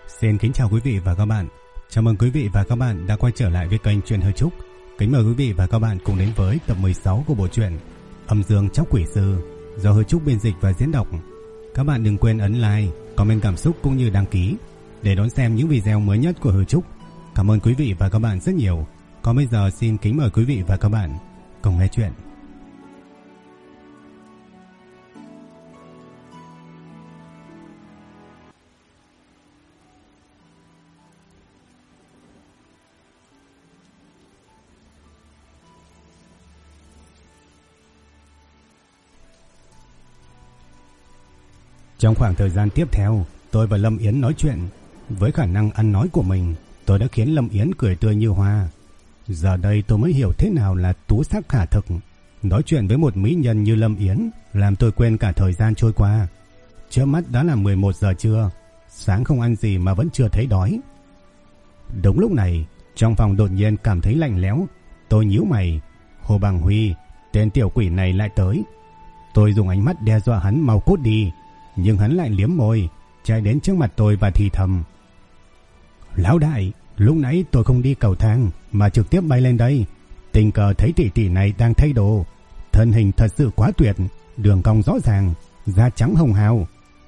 Xin kính chào quý vị và các bạn. Chào mừng quý vị và các bạn đã quay trở lại với kênh Truyện Hư Trúc. Kính mời quý vị và các bạn cùng đến với tập 16 của bộ truyện Âm Dương Tróc Quỷ Sư do Hư Trúc biên dịch và diễn đọc. Các bạn đừng quên ấn like, comment cảm xúc cũng như đăng ký để đón xem những video mới nhất của Hư Trúc. Cảm ơn quý vị và các bạn rất nhiều. Còn bây giờ xin kính mời quý vị và các bạn cùng nghe chuyện. Trong khoảng thời gian tiếp theo, tôi và Lâm Yến nói chuyện. Với khả năng ăn nói của mình, tôi đã khiến Lâm Yến cười tươi như hoa. Giờ đây tôi mới hiểu thế nào là tú sắc khả thực. Nói chuyện với một mỹ nhân như Lâm Yến làm tôi quên cả thời gian trôi qua. Trước mắt đã là 11 giờ trưa, sáng không ăn gì mà vẫn chưa thấy đói. Đúng lúc này, trong phòng đột nhiên cảm thấy lạnh lẽo. Tôi nhíu mày. Hồ Bằng Huy, tên tiểu quỷ này lại tới. Tôi dùng ánh mắt đe dọa hắn mau cút đi. Nhưng hắn lại liếm môi, chạy đến trước mặt tôi và thì thầm: Lão đại, lúc nãy tôi không đi cầu thang mà trực tiếp bay lên đây. Tình cờ thấy tỷ tỷ này đang thay đồ. Thân hình thật sự quá tuyệt, đường cong rõ ràng, da trắng hồng hào.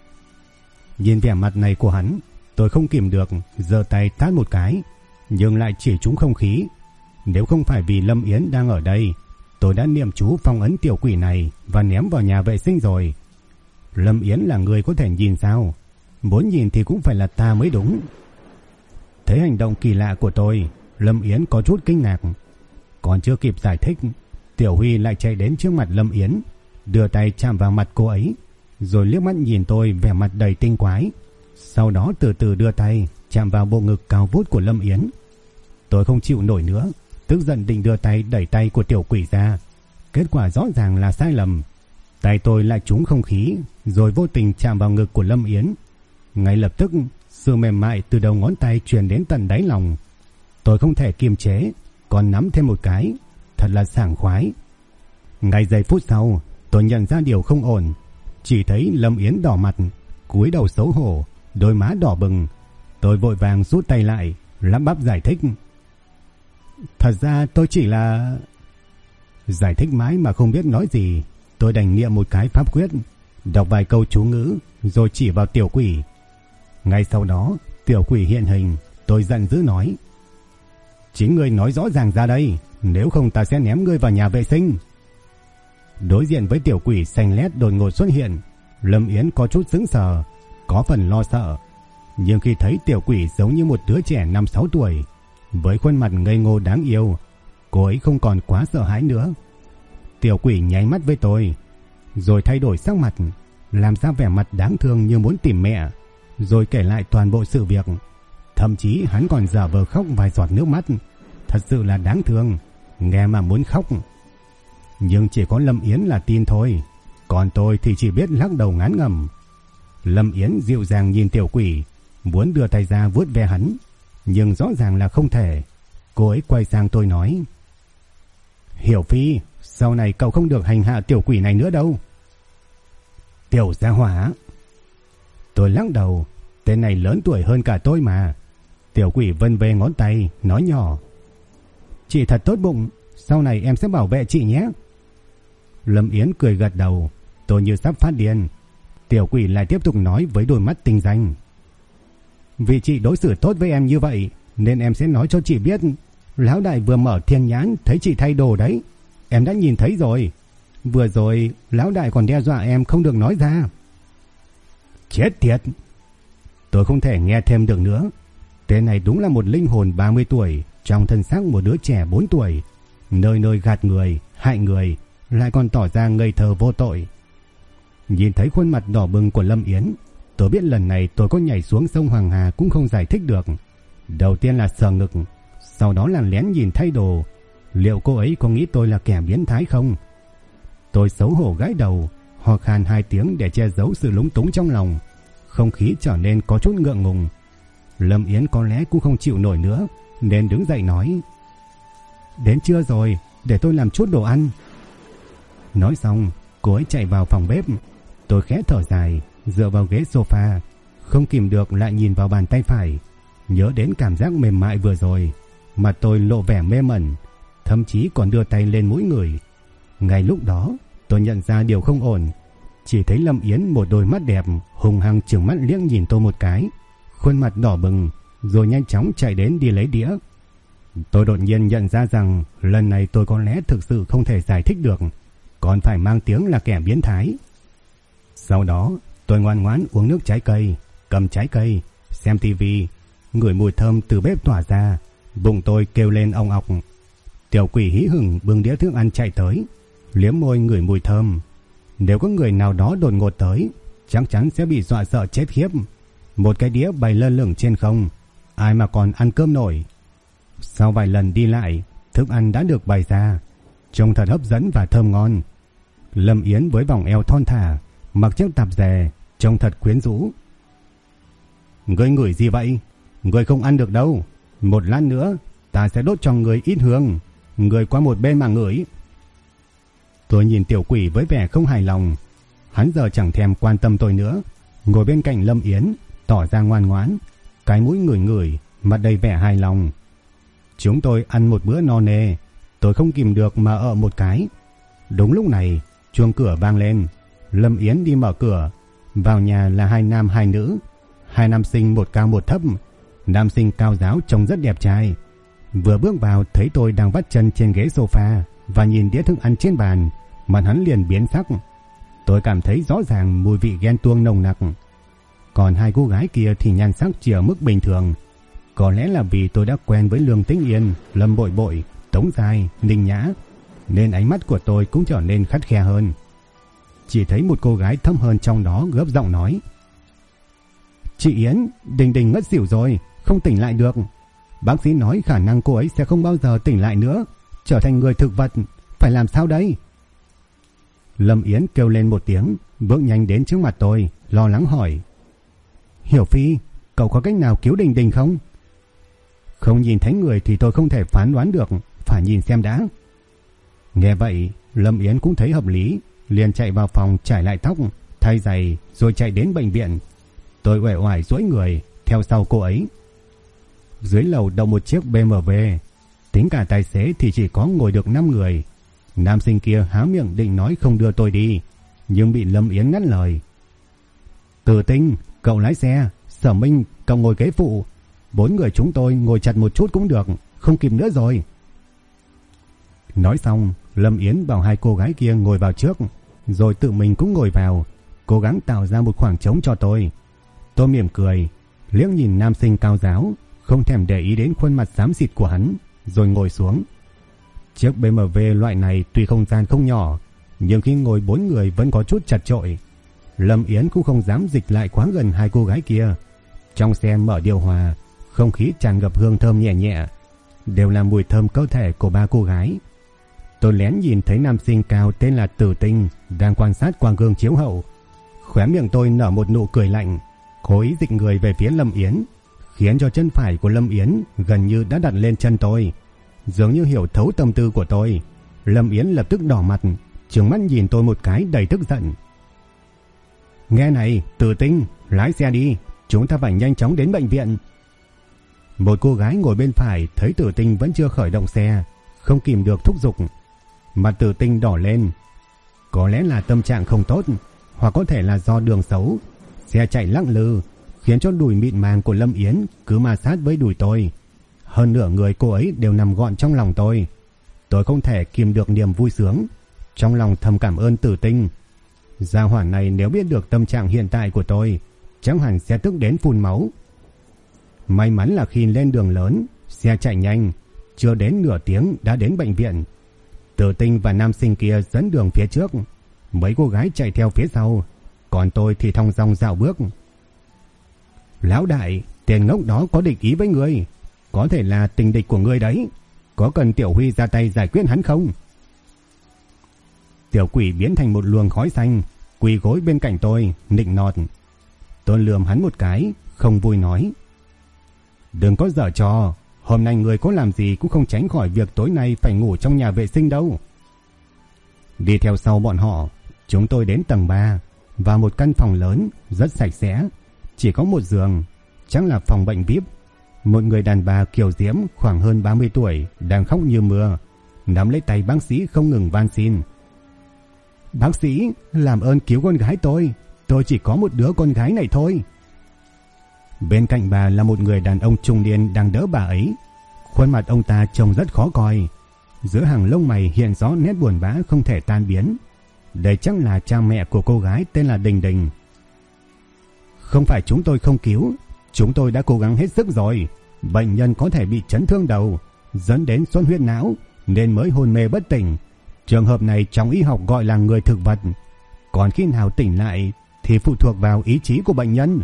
Nhìn vẻ mặt này của hắn, tôi không kìm được giơ tay tát một cái, nhưng lại chỉ trúng không khí. Nếu không phải vì Lâm Yến đang ở đây, tôi đã niệm chú phong ấn tiểu quỷ này và ném vào nhà vệ sinh rồi. Lâm Yến là người có thể nhìn sao? Muốn nhìn thì cũng phải là ta mới đúng. Thấy hành động kỳ lạ của tôi, Lâm Yến có chút kinh ngạc. Còn chưa kịp giải thích, Tiểu Huy lại chạy đến trước mặt Lâm Yến, đưa tay chạm vào mặt cô ấy, rồi liếc mắt nhìn tôi vẻ mặt đầy tinh quái. Sau đó từ từ đưa tay chạm vào bộ ngực cao vút của Lâm Yến. Tôi không chịu nổi nữa, tức giận định đưa tay đẩy tay của tiểu quỷ ra. Kết quả rõ ràng là sai lầm. Tay tôi lại trúng không khí, rồi vô tình chạm vào ngực của Lâm Yến. Ngay lập tức, sự mềm mại từ đầu ngón tay truyền đến tận đáy lòng. Tôi không thể kiềm chế, còn nắm thêm một cái, thật là sảng khoái. Ngay giây phút sau, tôi nhận ra điều không ổn. Chỉ thấy Lâm Yến đỏ mặt, cúi đầu xấu hổ, đôi má đỏ bừng. Tôi vội vàng rút tay lại, lắp bắp giải thích: Thật ra tôi chỉ là... Giải thích mãi mà không biết nói gì. Tôi đành niệm một cái pháp quyết, đọc vài câu chú ngữ, rồi chỉ vào tiểu quỷ. Ngay sau đó, tiểu quỷ hiện hình. Tôi giận dữ nói: Chính ngươi nói rõ ràng ra đây, nếu không ta sẽ ném ngươi vào nhà vệ sinh. Đối diện với tiểu quỷ xanh lét đột ngột xuất hiện, Lâm Yến có chút sững sờ, có phần lo sợ. Nhưng khi thấy tiểu quỷ giống như một đứa trẻ 5-6 tuổi, với khuôn mặt ngây ngô đáng yêu, cô ấy không còn quá sợ hãi nữa. Tiểu quỷ nháy mắt với tôi, rồi thay đổi sắc mặt, làm ra vẻ mặt đáng thương như muốn tìm mẹ, rồi kể lại toàn bộ sự việc. Thậm chí hắn còn giả vờ khóc vài giọt nước mắt. Thật sự là đáng thương, nghe mà muốn khóc. Nhưng chỉ có Lâm Yến là tin thôi, còn tôi thì chỉ biết lắc đầu ngán ngẩm. Lâm Yến dịu dàng nhìn tiểu quỷ, muốn đưa tay ra vuốt ve hắn, nhưng rõ ràng là không thể. Cô ấy quay sang tôi nói: Hiểu Phi, sau này cậu không được hành hạ tiểu quỷ này nữa đâu. Tiểu gia hỏa. Tôi lắc đầu, tên này lớn tuổi hơn cả tôi mà. Tiểu quỷ vân về ngón tay, nói nhỏ: Chị thật tốt bụng, sau này em sẽ bảo vệ chị nhé. Lâm Yến cười gật đầu. Tôi như sắp phát điên. Tiểu quỷ lại tiếp tục nói với đôi mắt tinh danh: Vì chị đối xử tốt với em như vậy, nên em sẽ nói cho chị biết. Lão đại vừa mở thiên nhãn thấy chị thay đồ đấy. Em đã nhìn thấy rồi. Vừa rồi lão đại còn đe dọa em không được nói ra. Chết tiệt. Tôi không thể nghe thêm được nữa. Tên này đúng là một linh hồn 30 tuổi trong thân xác một đứa trẻ 4 tuổi, nơi nơi gạt người, hại người, lại còn tỏ ra ngây thơ vô tội. Nhìn thấy khuôn mặt đỏ bừng của Lâm Yến, tôi biết lần này tôi có nhảy xuống sông Hoàng Hà cũng không giải thích được. Đầu tiên là sờ ngực, sau đó là lén nhìn thay đồ. Liệu cô ấy có nghĩ tôi là kẻ biến thái không? Tôi xấu hổ gãi đầu, ho khan 2 tiếng để che giấu sự lúng túng trong lòng. Không khí trở nên có chút ngượng ngùng. Lâm Yến có lẽ cũng không chịu nổi nữa, nên đứng dậy nói: Đến trưa rồi, để tôi làm chút đồ ăn. Nói xong, cô ấy chạy vào phòng bếp. Tôi khẽ thở dài, dựa vào ghế sofa, Không kìm được lại nhìn vào bàn tay phải, nhớ đến cảm giác mềm mại vừa rồi, mà tôi lộ vẻ mê mẩn, thậm chí còn đưa tay lên mũi người. Ngay lúc đó, tôi nhận ra điều không ổn, chỉ thấy Lâm Yến một đôi mắt đẹp hùng hăng trừng mắt liếc nhìn tôi một cái, khuôn mặt đỏ bừng, rồi nhanh chóng chạy đến đi lấy đĩa. Tôi đột nhiên nhận ra rằng lần này tôi có lẽ thực sự không thể giải thích được, còn phải mang tiếng là kẻ biến thái. Sau đó, tôi ngoan ngoãn uống nước trái cây, cầm trái cây, xem tivi, ngửi mùi thơm từ bếp tỏa ra, bụng tôi kêu lên ong ọc. Tiểu quỷ hí hửng bưng đĩa thức ăn chạy tới, liếm môi ngửi mùi thơm. Nếu có người nào đó đột ngột tới, chắc chắn sẽ bị dọa sợ chết khiếp. Một cái đĩa bày lơ lửng trên không, ai mà còn ăn cơm nổi. Sau vài lần đi lại, thức ăn đã được bày ra, trông thật hấp dẫn và thơm ngon. Lâm Yến với vòng eo thon thả, mặc chiếc tạp dề, trông thật quyến rũ. Ngươi ngửi gì vậy? Ngươi không ăn được đâu. Một lát nữa, ta sẽ đốt cho ngươi ít hương. Ngươi qua một bên mà ngửi. Tôi nhìn tiểu quỷ với vẻ không hài lòng. Hắn giờ chẳng thèm quan tâm tôi nữa, ngồi bên cạnh Lâm Yến, tỏ ra ngoan ngoãn, cái mũi ngửi ngửi, mặt đầy vẻ hài lòng. Chúng tôi ăn một bữa no nê, tôi không kìm được mà ợ một cái. Đúng lúc này, chuông cửa vang lên. Lâm Yến đi mở cửa. Vào nhà là hai nam hai nữ, hai nam sinh một cao một thấp. Nam sinh cao ráo trông rất đẹp trai. Vừa bước vào thấy tôi đang vắt chân trên ghế sofa và nhìn đĩa thức ăn trên bàn, mặt hắn liền biến sắc. Tôi cảm thấy rõ ràng mùi vị ghen tuông nồng nặc. Còn hai cô gái kia thì nhan sắc chỉ ở mức bình thường. Có lẽ là vì tôi đã quen với Lương Tĩnh Yên, Lâm Bội Bội, Tống Giai, Ninh Nhã, nên ánh mắt của tôi cũng trở nên khắt khe hơn. Chỉ thấy một cô gái thâm hơn trong đó gấp giọng nói: Chị Yến, Đình Đình ngất xỉu rồi, không tỉnh lại được. Bác sĩ nói khả năng cô ấy sẽ không bao giờ tỉnh lại nữa, trở thành người thực vật. Phải làm sao đây? Lâm Yến kêu lên một tiếng, bước nhanh đến trước mặt tôi, lo lắng hỏi: Hiểu Phi, cậu có cách nào cứu Đình Đình không? Không nhìn thấy người thì tôi không thể phán đoán được, phải nhìn xem đã. Nghe vậy, Lâm Yến cũng thấy hợp lý, liền chạy vào phòng trải lại tóc, thay giày, rồi chạy đến bệnh viện. Tôi uể oải duỗi người theo sau cô ấy. Dưới lầu đậu một chiếc BMW, tính cả tài xế thì chỉ có ngồi được 5 người. Nam sinh kia há miệng định nói không đưa tôi đi, nhưng bị Lâm Yến ngắt lời. Từ Tinh, cậu lái xe, Sở Minh, cậu ngồi ghế phụ. 4 người chúng tôi ngồi chặt một chút cũng được, không kịp nữa rồi. Nói xong, Lâm Yến bảo hai cô gái kia ngồi vào trước, rồi tự mình cũng ngồi vào, cố gắng tạo ra một khoảng trống cho tôi. Tôi mỉm cười, liếc nhìn nam sinh cao ráo, không thèm để ý đến khuôn mặt xám xịt của hắn, rồi ngồi xuống. Chiếc BMW loại này tuy không gian không nhỏ, nhưng khi ngồi 4 người vẫn có chút chật chội. Lâm Yến cũng không dám dịch lại quá gần hai cô gái kia. Trong xe mở điều hòa, không khí tràn ngập hương thơm nhẹ nhẹ, đều là mùi thơm cơ thể của ba cô gái. Tôi lén nhìn thấy nam sinh cao tên là Tử Tinh đang quan sát qua gương chiếu hậu. Khóe miệng tôi nở một nụ cười lạnh, cố ý dịch người về phía Lâm Yến, khiến cho chân phải của Lâm Yến gần như đã đặt lên chân tôi. Dường như hiểu thấu tâm tư của tôi, Lâm Yến lập tức đỏ mặt, trừng mắt nhìn tôi một cái đầy tức giận. Nghe này, Tử Tinh, lái xe đi, chúng ta phải nhanh chóng đến bệnh viện. Một cô gái ngồi bên phải thấy Tử Tinh vẫn chưa khởi động xe, không kìm được thúc giục. Mặt Tử Tinh đỏ lên. Có lẽ là tâm trạng không tốt, hoặc có thể là do đường xấu. Xe chạy lắc lư, khiến cho đùi mịn màng của Lâm Yến cứ ma sát với đùi tôi. Hơn nửa người cô ấy đều nằm gọn trong lòng tôi. Tôi không thể kìm được niềm vui sướng, trong lòng thầm cảm ơn Tử Tinh. Gia hỏa này nếu biết được tâm trạng hiện tại của tôi, chắc hẳn sẽ tức đến phun máu. May mắn là khi lên đường lớn, xe chạy nhanh, chưa đến nửa tiếng đã đến bệnh viện. Tử Tinh và nam sinh kia dẫn đường phía trước, mấy cô gái chạy theo phía sau, còn tôi thì thong dong dạo bước. Lão đại, tên ngốc đó có địch ý với ngươi, có thể là tình địch của ngươi đấy, có cần Tiểu Huy ra tay giải quyết hắn không? Tiểu quỷ biến thành một luồng khói xanh, quỳ gối bên cạnh tôi, nịnh nọt. Tôi lườm hắn một cái, không vui nói: Đừng có giở trò, hôm nay người có làm gì cũng không tránh khỏi việc tối nay phải ngủ trong nhà vệ sinh đâu. Đi theo sau bọn họ, chúng tôi đến tầng 3, vào một căn phòng lớn, rất sạch sẽ. chỉ có một giường, chắc là phòng bệnh VIP. Một người đàn bà kiều diễm khoảng hơn 30 tuổi đang khóc như mưa, nắm lấy tay bác sĩ không ngừng van xin. Bác sĩ, làm ơn cứu con gái tôi chỉ có một đứa con gái này thôi. Bên cạnh bà là một người đàn ông trung niên đang đỡ bà ấy. Khuôn mặt ông ta trông rất khó coi, giữa hàng lông mày hiện rõ nét buồn bã không thể tan biến. Đây chắc là cha mẹ của cô gái tên là Đình Đình. Không phải chúng tôi không cứu, chúng tôi đã cố gắng hết sức rồi. Bệnh nhân có thể bị chấn thương đầu, dẫn đến xuất huyết não nên mới hôn mê bất tỉnh. Trường hợp này trong y học gọi là người thực vật. Còn khi nào tỉnh lại thì phụ thuộc vào ý chí của bệnh nhân.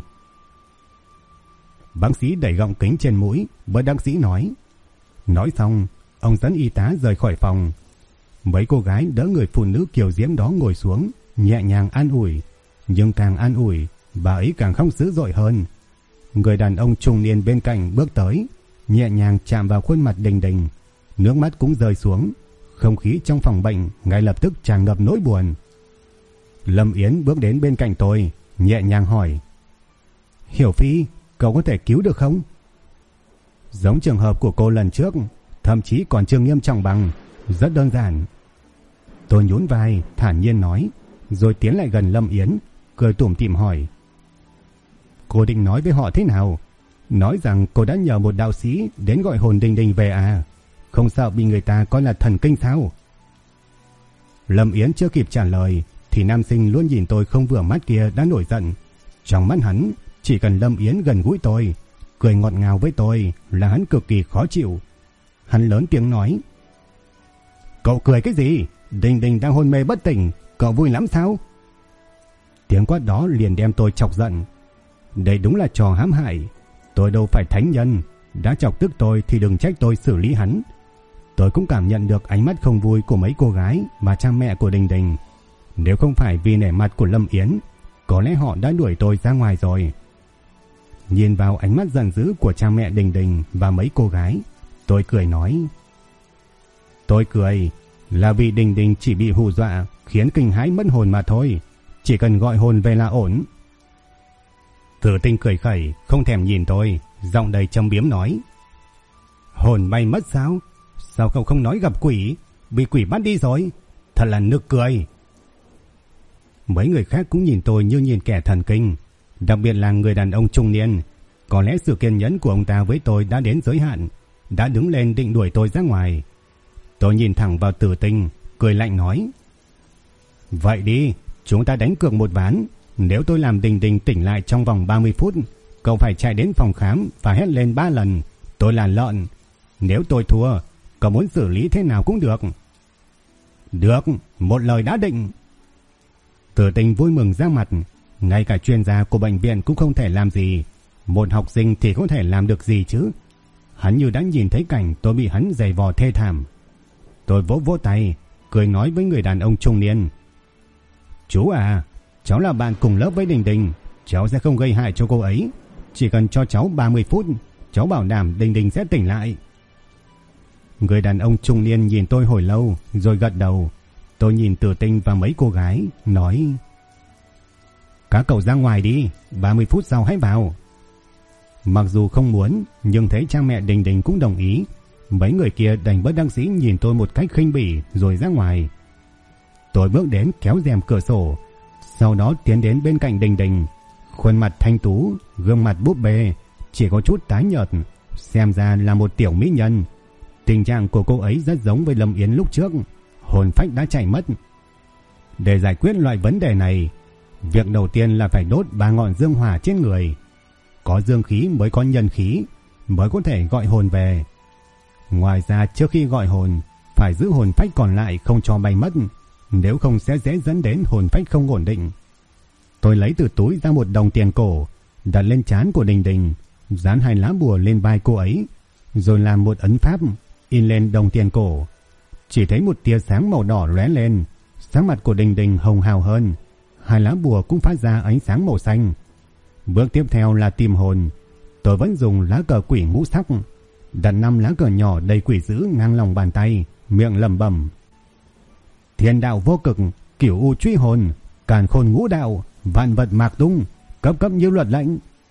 Bác sĩ đẩy gọng kính trên mũi, bất đắc dĩ nói. Nói xong, ông dẫn y tá rời khỏi phòng. Mấy cô gái đỡ người phụ nữ kiều diễm đó ngồi xuống, nhẹ nhàng an ủi. Nhưng càng an ủi, bà ấy càng khóc dữ dội hơn. Người đàn ông trung niên bên cạnh bước tới, nhẹ nhàng chạm vào khuôn mặt Đình Đình. Nước mắt cũng rơi xuống. Không khí trong phòng bệnh ngay lập tức tràn ngập nỗi buồn. Lâm Yến bước đến bên cạnh tôi, nhẹ nhàng hỏi. Hiểu Phi, cậu có thể cứu được không? Giống trường hợp của cô lần trước, thậm chí còn chưa nghiêm trọng bằng. Rất đơn giản. Tôi nhún vai, thản nhiên nói, rồi tiến lại gần Lâm Yến, cười tủm tỉm hỏi. Cô định nói với họ thế nào? Nói rằng cô đã nhờ một đạo sĩ đến gọi hồn Đình Đình về à? Không sợ bị người ta coi là thần kinh sao? Lâm Yến chưa kịp trả lời thì nam sinh luôn nhìn tôi không vừa mắt kia đã nổi giận. Trong mắt hắn, chỉ cần Lâm Yến gần gũi tôi, cười ngọt ngào với tôi là hắn cực kỳ khó chịu. Hắn lớn tiếng nói. Cậu cười cái gì? Đình Đình đang hôn mê bất tỉnh, cậu vui lắm sao? Tiếng quát đó liền đem tôi chọc giận. Đây đúng là trò hãm hại. Tôi đâu phải thánh nhân, đã chọc tức tôi thì đừng trách tôi xử lý hắn. Tôi cũng cảm nhận được ánh mắt không vui của mấy cô gái và cha mẹ của Đình Đình. Nếu không phải vì nể mặt của Lâm Yến, có lẽ họ đã đuổi tôi ra ngoài rồi. Nhìn vào ánh mắt giận dữ của cha mẹ Đình Đình và mấy cô gái, tôi cười nói. Tôi cười là vì Đình Đình chỉ bị hù dọa khiến kinh hãi mất hồn mà thôi. Chỉ cần gọi hồn về là ổn. Tử Tinh cười khẩy, không thèm nhìn tôi, giọng đầy châm biếm nói. Hồn bay mất sao? Sao cậu không nói gặp quỷ? Bị quỷ bắt đi rồi. Thật là nực cười. Mấy người khác cũng nhìn tôi như nhìn kẻ thần kinh, đặc biệt là người đàn ông trung niên. Có lẽ sự kiên nhẫn của ông ta với tôi đã đến giới hạn, đã đứng lên định đuổi tôi ra ngoài. Tôi nhìn thẳng vào Tử Tinh, cười lạnh nói. Vậy đi, chúng ta đánh cược một ván. Nếu tôi làm Đình Đình tỉnh lại trong vòng 30 phút, cậu phải chạy đến phòng khám và hét lên 3 lần tôi là lợn. Nếu tôi thua, cậu muốn xử lý thế nào cũng được. Được, một lời đã định. Tử Tinh vui mừng ra mặt. Ngay cả chuyên gia của bệnh viện cũng không thể làm gì, một học sinh thì có thể làm được gì chứ? Hắn như đã nhìn thấy cảnh tôi bị hắn giày vò thê thảm. Tôi vỗ vỗ tay, cười nói với người đàn ông trung niên. Chú à, cháu là bạn cùng lớp với Đình Đình, cháu sẽ không gây hại cho cô ấy. Chỉ cần cho cháu 30 phút, cháu bảo đảm Đình Đình sẽ tỉnh lại. Người đàn ông trung niên nhìn tôi hồi lâu rồi gật đầu. Tôi nhìn Tử Tinh và mấy cô gái, nói. Các cậu ra ngoài đi, 30 phút sau hãy vào. Mặc dù không muốn, nhưng thấy cha mẹ Đình Đình cũng đồng ý. Mấy người kia đành bất đắc dĩ nhìn tôi một cách khinh bỉ rồi ra ngoài. Tôi bước đến kéo rèm cửa sổ, sau đó tiến đến bên cạnh Đình Đình. Khuôn mặt thanh tú, gương mặt búp bê, chỉ có chút tái nhợt, xem ra là một tiểu mỹ nhân. Tình trạng của cô ấy rất giống với Lâm Yến lúc trước, hồn phách đã chạy mất. Để giải quyết loại vấn đề này, việc đầu tiên là phải đốt 3 ngọn dương hỏa trên người. Có dương khí mới có nhân khí, mới có thể gọi hồn về. Ngoài ra trước khi gọi hồn, phải giữ hồn phách còn lại không cho bay mất, nếu không sẽ dễ dẫn đến hồn phách không ổn định. Tôi lấy từ túi ra một đồng tiền cổ, đặt lên trán của Đình Đình, dán 2 lá bùa lên vai cô ấy, rồi làm một ấn pháp in lên đồng tiền cổ. Chỉ thấy một tia sáng màu đỏ lóe lên, sắc mặt của Đình Đình hồng hào hơn, 2 lá bùa cũng phát ra ánh sáng màu xanh. Bước tiếp theo là tìm hồn. Tôi vẫn dùng lá cờ quỷ ngũ sắc, đặt 5 lá cờ nhỏ đầy quỷ dữ ngang lòng bàn tay, miệng lẩm bẩm. Thiên đạo vô cực, cửu u truy hồn, càn khôn ngũ đạo, vạn vật mạc tung, cấp cấp như luật lệnh,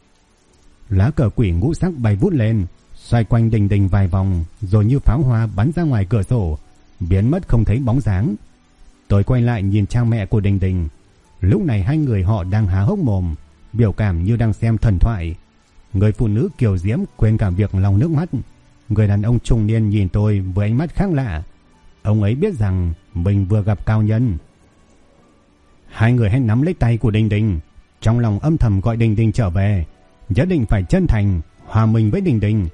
lá cờ quỷ ngũ sắc bay vút lên, xoay quanh Đình Đình vài vòng, rồi như pháo hoa bắn ra ngoài cửa sổ, biến mất không thấy bóng dáng. Tôi quay lại nhìn cha mẹ của Đình Đình. Lúc này hai người họ đang há hốc mồm, biểu cảm như đang xem thần thoại. Người phụ nữ kiều diễm quên cả việc lau nước mắt. Người đàn ông trung niên nhìn tôi với ánh mắt khác lạ. Ông ấy biết rằng mình vừa gặp cao nhân. Hai người hãy nắm lấy tay của Đình Đình, trong lòng âm thầm gọi Đình Đình trở về, nhất định phải chân thành hòa mình với Đình Đình.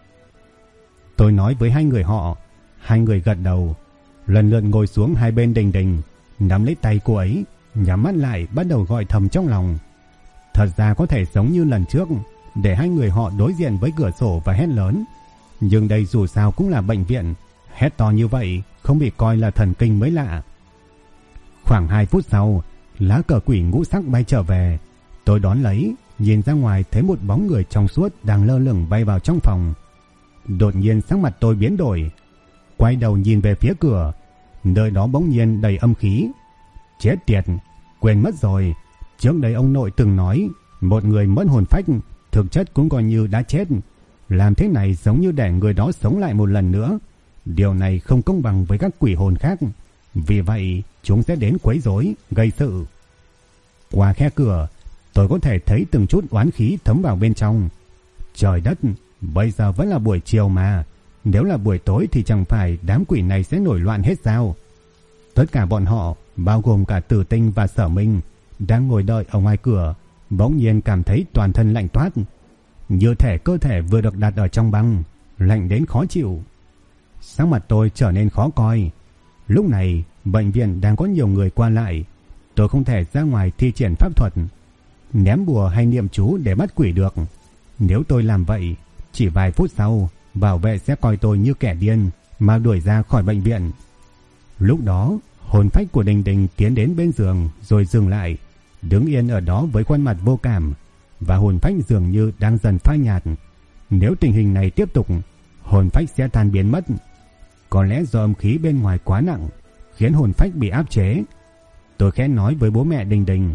Tôi nói với hai người họ. Hai người gật đầu, lần lượt ngồi xuống hai bên Đình Đình, nắm lấy tay cô ấy, nhắm mắt lại bắt đầu gọi thầm trong lòng. Thật ra có thể giống như lần trước, để hai người họ đối diện với cửa sổ và hét lớn. Nhưng đây dù sao cũng là bệnh viện, hét to như vậy không bị coi là thần kinh mới lạ. Khoảng 2 phút sau, lá cờ quỷ ngũ sắc bay trở về. Tôi đón lấy, nhìn ra ngoài thấy một bóng người trong suốt đang lơ lửng bay vào trong phòng. Đột nhiên sắc mặt tôi biến đổi, quay đầu nhìn về phía cửa, nơi đó bỗng nhiên đầy âm khí. Chết tiệt, quên mất rồi, trước đây ông nội từng nói một người mất hồn phách thực chất cũng coi như đã chết. Làm thế này giống như để người đó sống lại một lần nữa. Điều này không công bằng với các quỷ hồn khác, vì vậy chúng sẽ đến quấy rối, gây sự. Qua khe cửa, tôi có thể thấy từng chút oán khí thấm vào bên trong. Trời đất, bây giờ vẫn là buổi chiều mà, nếu là buổi tối thì chẳng phải đám quỷ này sẽ nổi loạn hết sao? Tất cả bọn họ, bao gồm cả Tử Tinh và Sở Minh, đang ngồi đợi ở ngoài cửa, bỗng nhiên cảm thấy toàn thân lạnh toát, như thể cơ thể vừa được đặt ở trong băng, lạnh đến khó chịu. Sắc mặt tôi trở nên khó coi. Lúc này bệnh viện đang có nhiều người qua lại, tôi không thể ra ngoài thi triển pháp thuật, ném bùa hay niệm chú để bắt quỷ được. Nếu tôi làm vậy, chỉ vài phút sau bảo vệ sẽ coi tôi như kẻ điên mà đuổi ra khỏi bệnh viện. Lúc đó hồn phách của Đình Đình tiến đến bên giường rồi dừng lại, đứng yên ở đó với khuôn mặt vô cảm, và hồn phách dường như đang dần phai nhạt. Nếu tình hình này tiếp tục, hồn phách sẽ tan biến mất. Có lẽ do âm khí bên ngoài quá nặng, khiến hồn phách bị áp chế. Tôi khẽ nói với bố mẹ Đình Đình.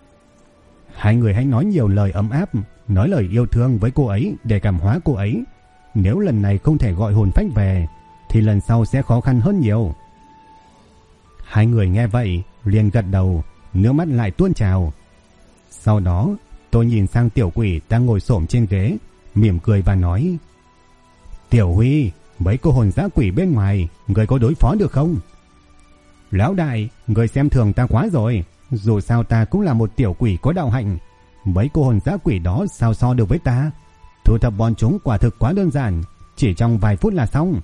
Hai người hãy nói nhiều lời ấm áp, nói lời yêu thương với cô ấy để cảm hóa cô ấy. Nếu lần này không thể gọi hồn phách về, thì lần sau sẽ khó khăn hơn nhiều. Hai người nghe vậy liền gật đầu, nước mắt lại tuôn trào. Sau đó tôi nhìn sang tiểu quỷ đang ngồi xổm trên ghế, mỉm cười và nói: Tiểu Huy, mấy cô hồn dã quỷ bên ngoài, người có đối phó được không? Lão đại, người xem thường ta quá rồi. Dù sao ta cũng là một tiểu quỷ có đạo hạnh, mấy cô hồn dã quỷ đó sao so được với ta? Thu thập bọn chúng quả thực quá đơn giản, chỉ trong vài phút là xong.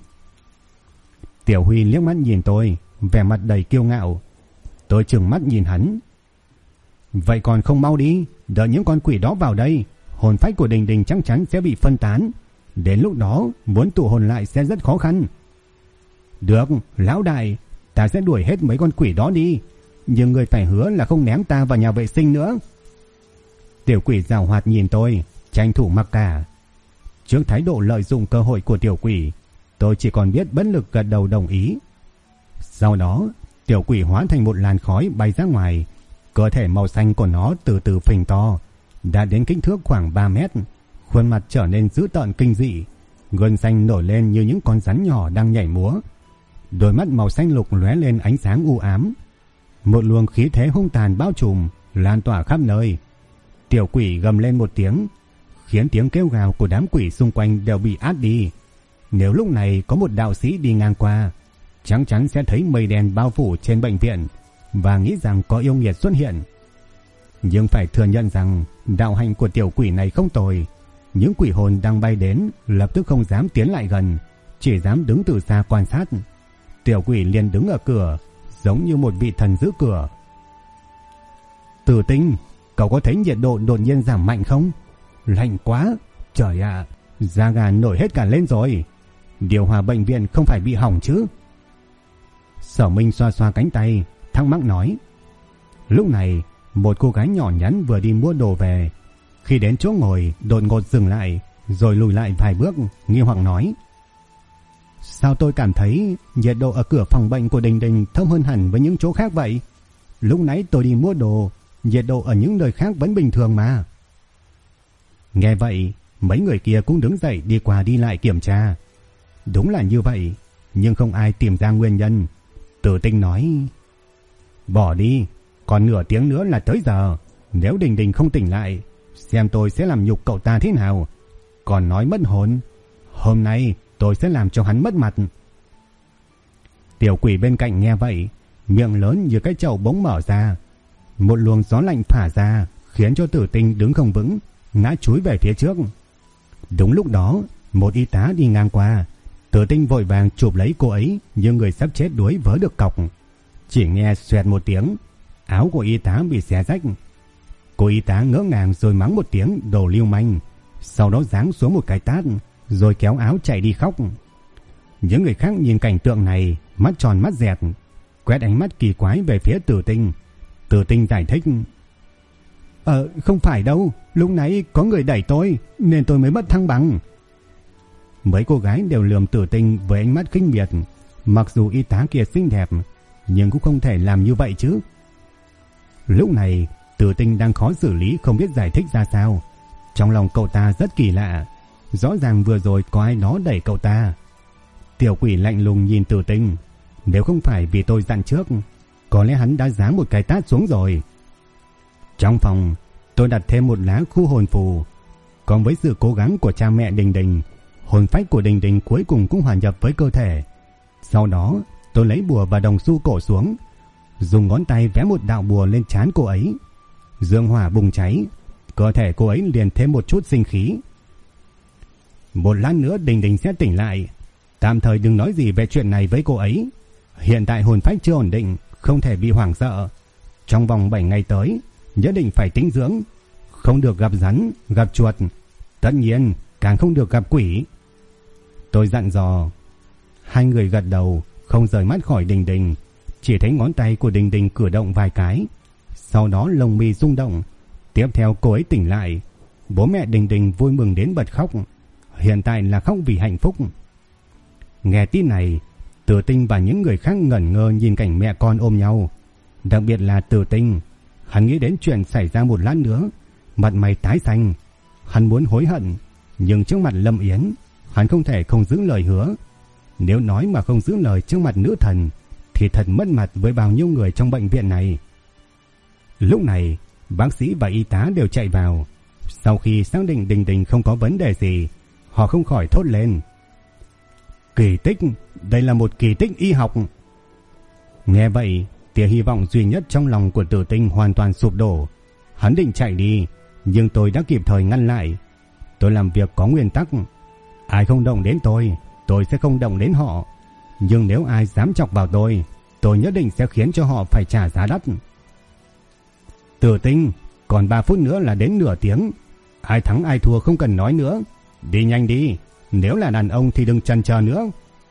Tiểu Huy liếc mắt nhìn tôi, vẻ mặt đầy kiêu ngạo. Tôi trừng mắt nhìn hắn. Vậy còn không mau đi, đợi những con quỷ đó vào đây, hồn phách của Đình Đình chắc chắn sẽ bị phân tán. Đến lúc đó muốn tụ hồn lại sẽ rất khó khăn. Được, lão đại, ta sẽ đuổi hết mấy con quỷ đó đi, nhưng người phải hứa là không ném ta vào nhà vệ sinh nữa. Tiểu quỷ giảo hoạt nhìn tôi, tranh thủ mặc cả. Trước thái độ lợi dụng cơ hội của tiểu quỷ, tôi chỉ còn biết bất lực gật đầu đồng ý. Sau đó tiểu quỷ hóa thành một làn khói bay ra ngoài. Cơ thể màu xanh của nó từ từ phình to, đã đến kích thước khoảng 3 mét. Khuôn mặt trở nên dữ tợn kinh dị, gân xanh nổi lên như những con rắn nhỏ đang nhảy múa. Đôi mắt màu xanh lục lóe lên ánh sáng u ám. Một luồng khí thế hung tàn bao trùm, lan tỏa khắp nơi. Tiểu quỷ gầm lên một tiếng, khiến tiếng kêu gào của đám quỷ xung quanh đều bị át đi. Nếu lúc này có một đạo sĩ đi ngang qua, chắc chắn sẽ thấy mây đen bao phủ trên bệnh viện và nghĩ rằng có yêu nghiệt xuất hiện. Nhưng phải thừa nhận rằng đạo hạnh của tiểu quỷ này không tồi. Những quỷ hồn đang bay đến lập tức không dám tiến lại gần, chỉ dám đứng từ xa quan sát. Tiểu quỷ liền đứng ở cửa, giống như một vị thần giữ cửa. Tử Tinh, cậu có thấy nhiệt độ đột nhiên giảm mạnh không? Lạnh quá, trời ạ, da gà nổi hết cả lên rồi. Điều hòa bệnh viện không phải bị hỏng chứ? Sở Minh xoa xoa cánh tay, thắc mắc nói. Lúc này một cô gái nhỏ nhắn vừa đi mua đồ về, khi đến chỗ ngồi đột ngột dừng lại, rồi lùi lại vài bước, nghi hoặc nói: Sao tôi cảm thấy nhiệt độ ở cửa phòng bệnh của Đình Đình thấp hơn hẳn với những chỗ khác vậy? Lúc nãy tôi đi mua đồ, nhiệt độ ở những nơi khác vẫn bình thường mà. Nghe vậy, mấy người kia cũng đứng dậy đi qua đi lại kiểm tra. Đúng là như vậy, nhưng không ai tìm ra nguyên nhân. Tử Tinh nói: bỏ đi, còn nửa tiếng nữa là tới giờ. Nếu Đình Đình không tỉnh lại, xem tôi sẽ làm nhục cậu ta thế nào. Còn nói mất hồn, hôm nay tôi sẽ làm cho hắn mất mặt. Tiểu quỷ bên cạnh nghe vậy, miệng lớn như cái chậu bỗng mở ra. Một luồng gió lạnh phả ra, khiến cho Tử Tinh đứng không vững, ngã chúi về phía trước. Đúng lúc đó, một y tá đi ngang qua. Tử Tinh vội vàng chụp lấy cô ấy như người sắp chết đuối vớ được cọc. Chỉ nghe xoẹt một tiếng, áo của y tá bị xé rách. Cô y tá ngỡ ngàng rồi mắng một tiếng đồ lưu manh, sau đó giáng xuống một cái tát, rồi kéo áo chạy đi khóc. Những người khác nhìn cảnh tượng này, mắt tròn mắt dẹt, quét ánh mắt kỳ quái về phía Tử Tinh. Tử Tinh giải thích: không phải đâu, lúc nãy có người đẩy tôi nên tôi mới mất thăng bằng. Mấy cô gái đều lườm Tử Tinh với ánh mắt khinh miệt. Mặc dù y tá kia xinh đẹp, nhưng cũng không thể làm như vậy chứ. Lúc này Tử Tinh đang khó xử lý, không biết giải thích ra sao. Trong lòng cậu ta rất kỳ lạ, rõ ràng vừa rồi có ai đó đẩy cậu ta. Tiểu quỷ lạnh lùng nhìn Tử Tinh: nếu không phải vì tôi dặn trước, có lẽ hắn đã giáng một cái tát xuống rồi. Trong phòng, tôi đặt thêm một lá khu hồn phù. Còn với sự cố gắng của cha mẹ Đình Đình, hồn phách của Đình Đình cuối cùng cũng hòa nhập với cơ thể. Sau đó tôi lấy bùa và đồng xu cổ xuống, dùng ngón tay vẽ một đạo bùa lên trán cô ấy. Dương hỏa bùng cháy, cơ thể cô ấy liền thêm một chút sinh khí. Một lát nữa Đình Đình sẽ tỉnh lại. Tạm thời đừng nói gì về chuyện này với cô ấy. Hiện tại hồn phách chưa ổn định, không thể bị hoảng sợ. Trong vòng 7 ngày tới nhất định phải tĩnh dưỡng, không được gặp rắn, gặp chuột, tất nhiên càng không được gặp quỷ. Tôi dặn dò. Hai người gật đầu, không rời mắt khỏi Đình Đình. Chỉ thấy ngón tay của Đình Đình cử động vài cái, sau đó lông mi rung động. Tiếp theo cô ấy tỉnh lại. Bố mẹ Đình Đình vui mừng đến bật khóc. Hiện tại là khóc vì hạnh phúc. Nghe tin này, Tử Tinh và những người khác ngẩn ngơ nhìn cảnh mẹ con ôm nhau. Đặc biệt là Tử Tinh, hắn nghĩ đến chuyện xảy ra một lát nữa, mặt mày tái xanh. Hắn muốn hối hận, nhưng trước mặt Lâm Yến, hắn không thể không giữ lời hứa. Nếu nói mà không giữ lời trước mặt nữ thần thì thật mất mặt với bao nhiêu người trong bệnh viện này. Lúc này, bác sĩ và y tá đều chạy vào. Sau khi xác định Đình Đình không có vấn đề gì, họ không khỏi thốt lên: kỳ tích, đây là một kỳ tích y học. Nghe vậy, tia hy vọng duy nhất trong lòng của Tử Tinh hoàn toàn sụp đổ. Hắn định chạy đi, nhưng tôi đã kịp thời ngăn lại. Tôi làm việc có nguyên tắc, ai không động đến tôi sẽ không động đến họ. Nhưng nếu ai dám chọc vào tôi nhất định sẽ khiến cho họ phải trả giá đắt. Tử Tinh, còn 3 phút nữa là đến nửa tiếng. Ai thắng ai thua không cần nói nữa. Đi nhanh đi, nếu là đàn ông thì đừng chần chờ nữa.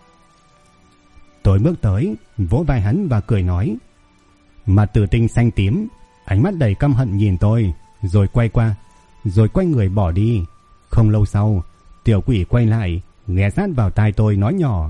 Tôi bước tới, vỗ vai hắn và cười nói. Mặt Tử Tinh xanh tím, ánh mắt đầy căm hận nhìn tôi, rồi quay người bỏ đi. Không lâu sau, tiểu quỷ quay lại, ghé sát vào tai tôi nói nhỏ: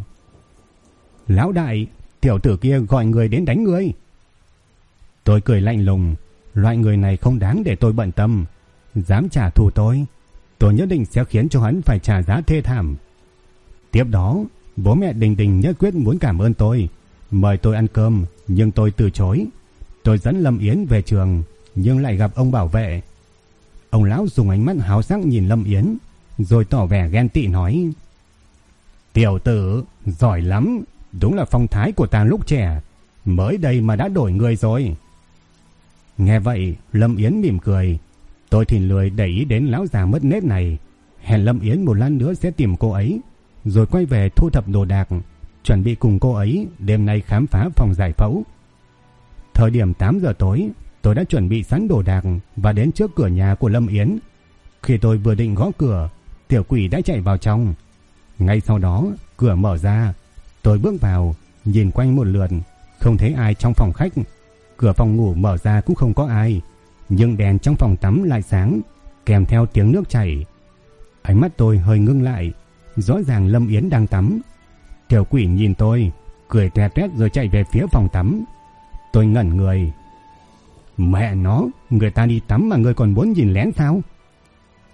lão đại, tiểu tử kia gọi người đến đánh ngươi. Tôi cười lạnh lùng, loại người này không đáng để tôi bận tâm. Dám trả thù tôi nhất định sẽ khiến cho hắn phải trả giá thê thảm. Tiếp đó, bố mẹ Đình Đình nhất quyết muốn cảm ơn tôi, mời tôi ăn cơm, nhưng tôi từ chối. Tôi dẫn Lâm Yến về trường, nhưng lại gặp ông bảo vệ. Ông lão dùng ánh mắt háo sắc nhìn Lâm Yến, rồi tỏ vẻ ghen tị nói: tiểu tử, giỏi lắm, đúng là phong thái của ta lúc trẻ, mới đây mà đã đổi người rồi. Nghe vậy, Lâm Yến mỉm cười. Tôi thì lười để ý đến lão già mất nết này, hẹn Lâm Yến một lát nữa sẽ tìm cô ấy, rồi quay về thu thập đồ đạc, chuẩn bị cùng cô ấy đêm nay khám phá phòng giải phẫu. Thời điểm 8 giờ tối, tôi đã chuẩn bị sẵn đồ đạc và đến trước cửa nhà của Lâm Yến. Khi tôi vừa định gõ cửa, tiểu quỷ đã chạy vào trong. Ngay sau đó, cửa mở ra. Tôi bước vào, nhìn quanh một lượt, không thấy ai trong phòng khách. Cửa phòng ngủ mở ra cũng không có ai, nhưng đèn trong phòng tắm lại sáng, kèm theo tiếng nước chảy. Ánh mắt tôi hơi ngưng lại, rõ ràng Lâm Yến đang tắm. Tiểu quỷ nhìn tôi, cười toét toét rồi chạy về phía phòng tắm. Tôi ngẩn người. Mẹ nó, người ta đi tắm mà người còn muốn nhìn lén sao?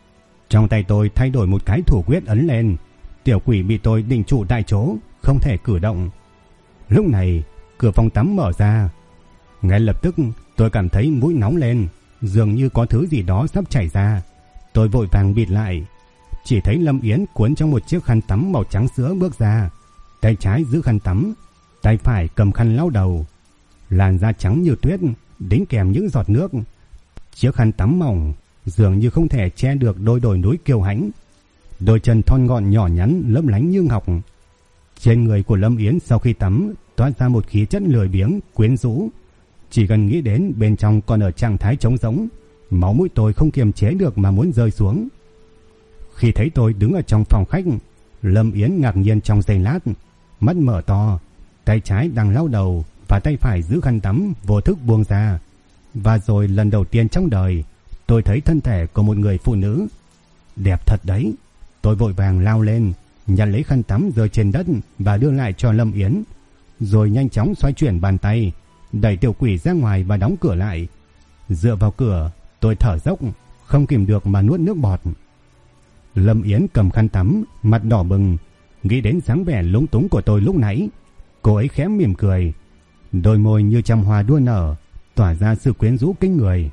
Trong tay tôi thay đổi một cái thủ quyết ấn lên, tiểu quỷ bị tôi định trụ tại chỗ, không thể cử động. Lúc này, cửa phòng tắm mở ra. Ngay lập tức tôi cảm thấy mũi nóng lên, dường như có thứ gì đó sắp chảy ra. Tôi vội vàng bịt lại. Chỉ thấy Lâm Yến cuốn trong một chiếc khăn tắm màu trắng sữa bước ra, tay trái giữ khăn tắm, tay phải cầm khăn lau đầu. Làn da trắng như tuyết, đính kèm những giọt nước. Chiếc khăn tắm mỏng dường như không thể che được đôi đồi núi kiêu hãnh. Đôi chân thon gọn nhỏ nhắn lấp lánh như ngọc. Trên người của Lâm Yến sau khi tắm toát ra một khí chất lười biếng, quyến rũ. Chỉ cần nghĩ đến bên trong còn ở trạng thái trống rỗng, máu mũi tôi không kiềm chế được mà muốn rơi xuống. Khi thấy tôi đứng ở trong phòng khách, Lâm Yến ngạc nhiên trong giây lát, mắt mở to, tay trái đang lau đầu và tay phải giữ khăn tắm vô thức buông ra. Và rồi lần đầu tiên trong đời, tôi thấy thân thể của một người phụ nữ. Đẹp thật đấy. Tôi vội vàng lao lên, nhặt lấy khăn tắm rơi trên đất và đưa lại cho Lâm Yến. Rồi nhanh chóng xoay chuyển bàn tay, đẩy tiểu quỷ ra ngoài và đóng cửa lại. Dựa vào cửa, tôi thở dốc, không kìm được mà nuốt nước bọt. Lâm Yến cầm khăn tắm, mặt đỏ bừng, nghĩ đến dáng vẻ lúng túng của tôi lúc nãy. Cô ấy khẽ mỉm cười, đôi môi như trăm hoa đua nở, tỏa ra sự quyến rũ kinh người.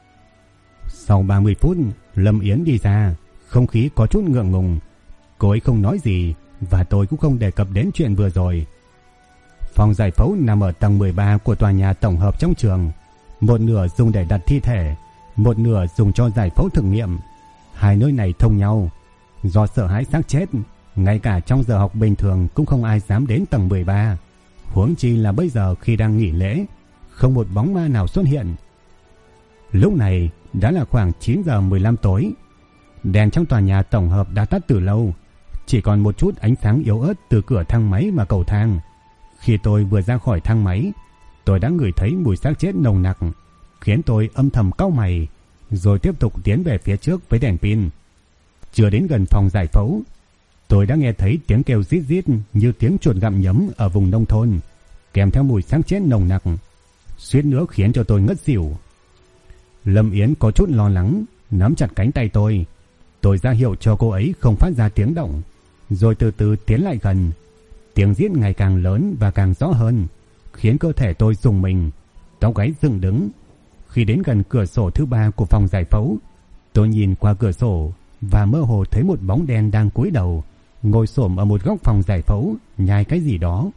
Sau 30 phút, Lâm Yến đi ra, không khí có chút ngượng ngùng. Cô ấy không nói gì và tôi cũng không đề cập đến chuyện vừa rồi. Phòng giải phẫu nằm ở tầng 13 của tòa nhà tổng hợp trong trường. Một nửa dùng để đặt thi thể, một nửa dùng cho giải phẫu thử nghiệm. Hai nơi này thông nhau. Do sợ hãi xác chết, ngay cả trong giờ học bình thường cũng không ai dám đến tầng 13. Huống chi là bây giờ khi đang nghỉ lễ, không một bóng ma nào xuất hiện. Lúc này đã là khoảng 9 giờ 15 tối. Đèn trong tòa nhà tổng hợp đã tắt từ lâu, chỉ còn một chút ánh sáng yếu ớt từ cửa thang máy và cầu thang. Khi tôi vừa ra khỏi thang máy, tôi đã ngửi thấy mùi xác chết nồng nặc, khiến tôi âm thầm cau mày, rồi tiếp tục tiến về phía trước với đèn pin. Chưa đến gần phòng giải phẫu, tôi đã nghe thấy tiếng kêu rít rít như tiếng chuột gặm nhấm ở vùng nông thôn, kèm theo mùi xác chết nồng nặc, suýt nữa khiến cho tôi ngất xỉu. Lâm Yến có chút lo lắng, nắm chặt cánh tay tôi. Tôi ra hiệu cho cô ấy không phát ra tiếng động, rồi từ từ tiến lại gần. Tiếng rít ngày càng lớn và càng rõ hơn, khiến cơ thể tôi rùng mình, tóc gáy dựng đứng. Khi đến gần cửa sổ thứ 3 của phòng giải phẫu, tôi nhìn qua cửa sổ và mơ hồ thấy một bóng đen đang cúi đầu, ngồi xổm ở một góc phòng giải phẫu, nhai cái gì đó.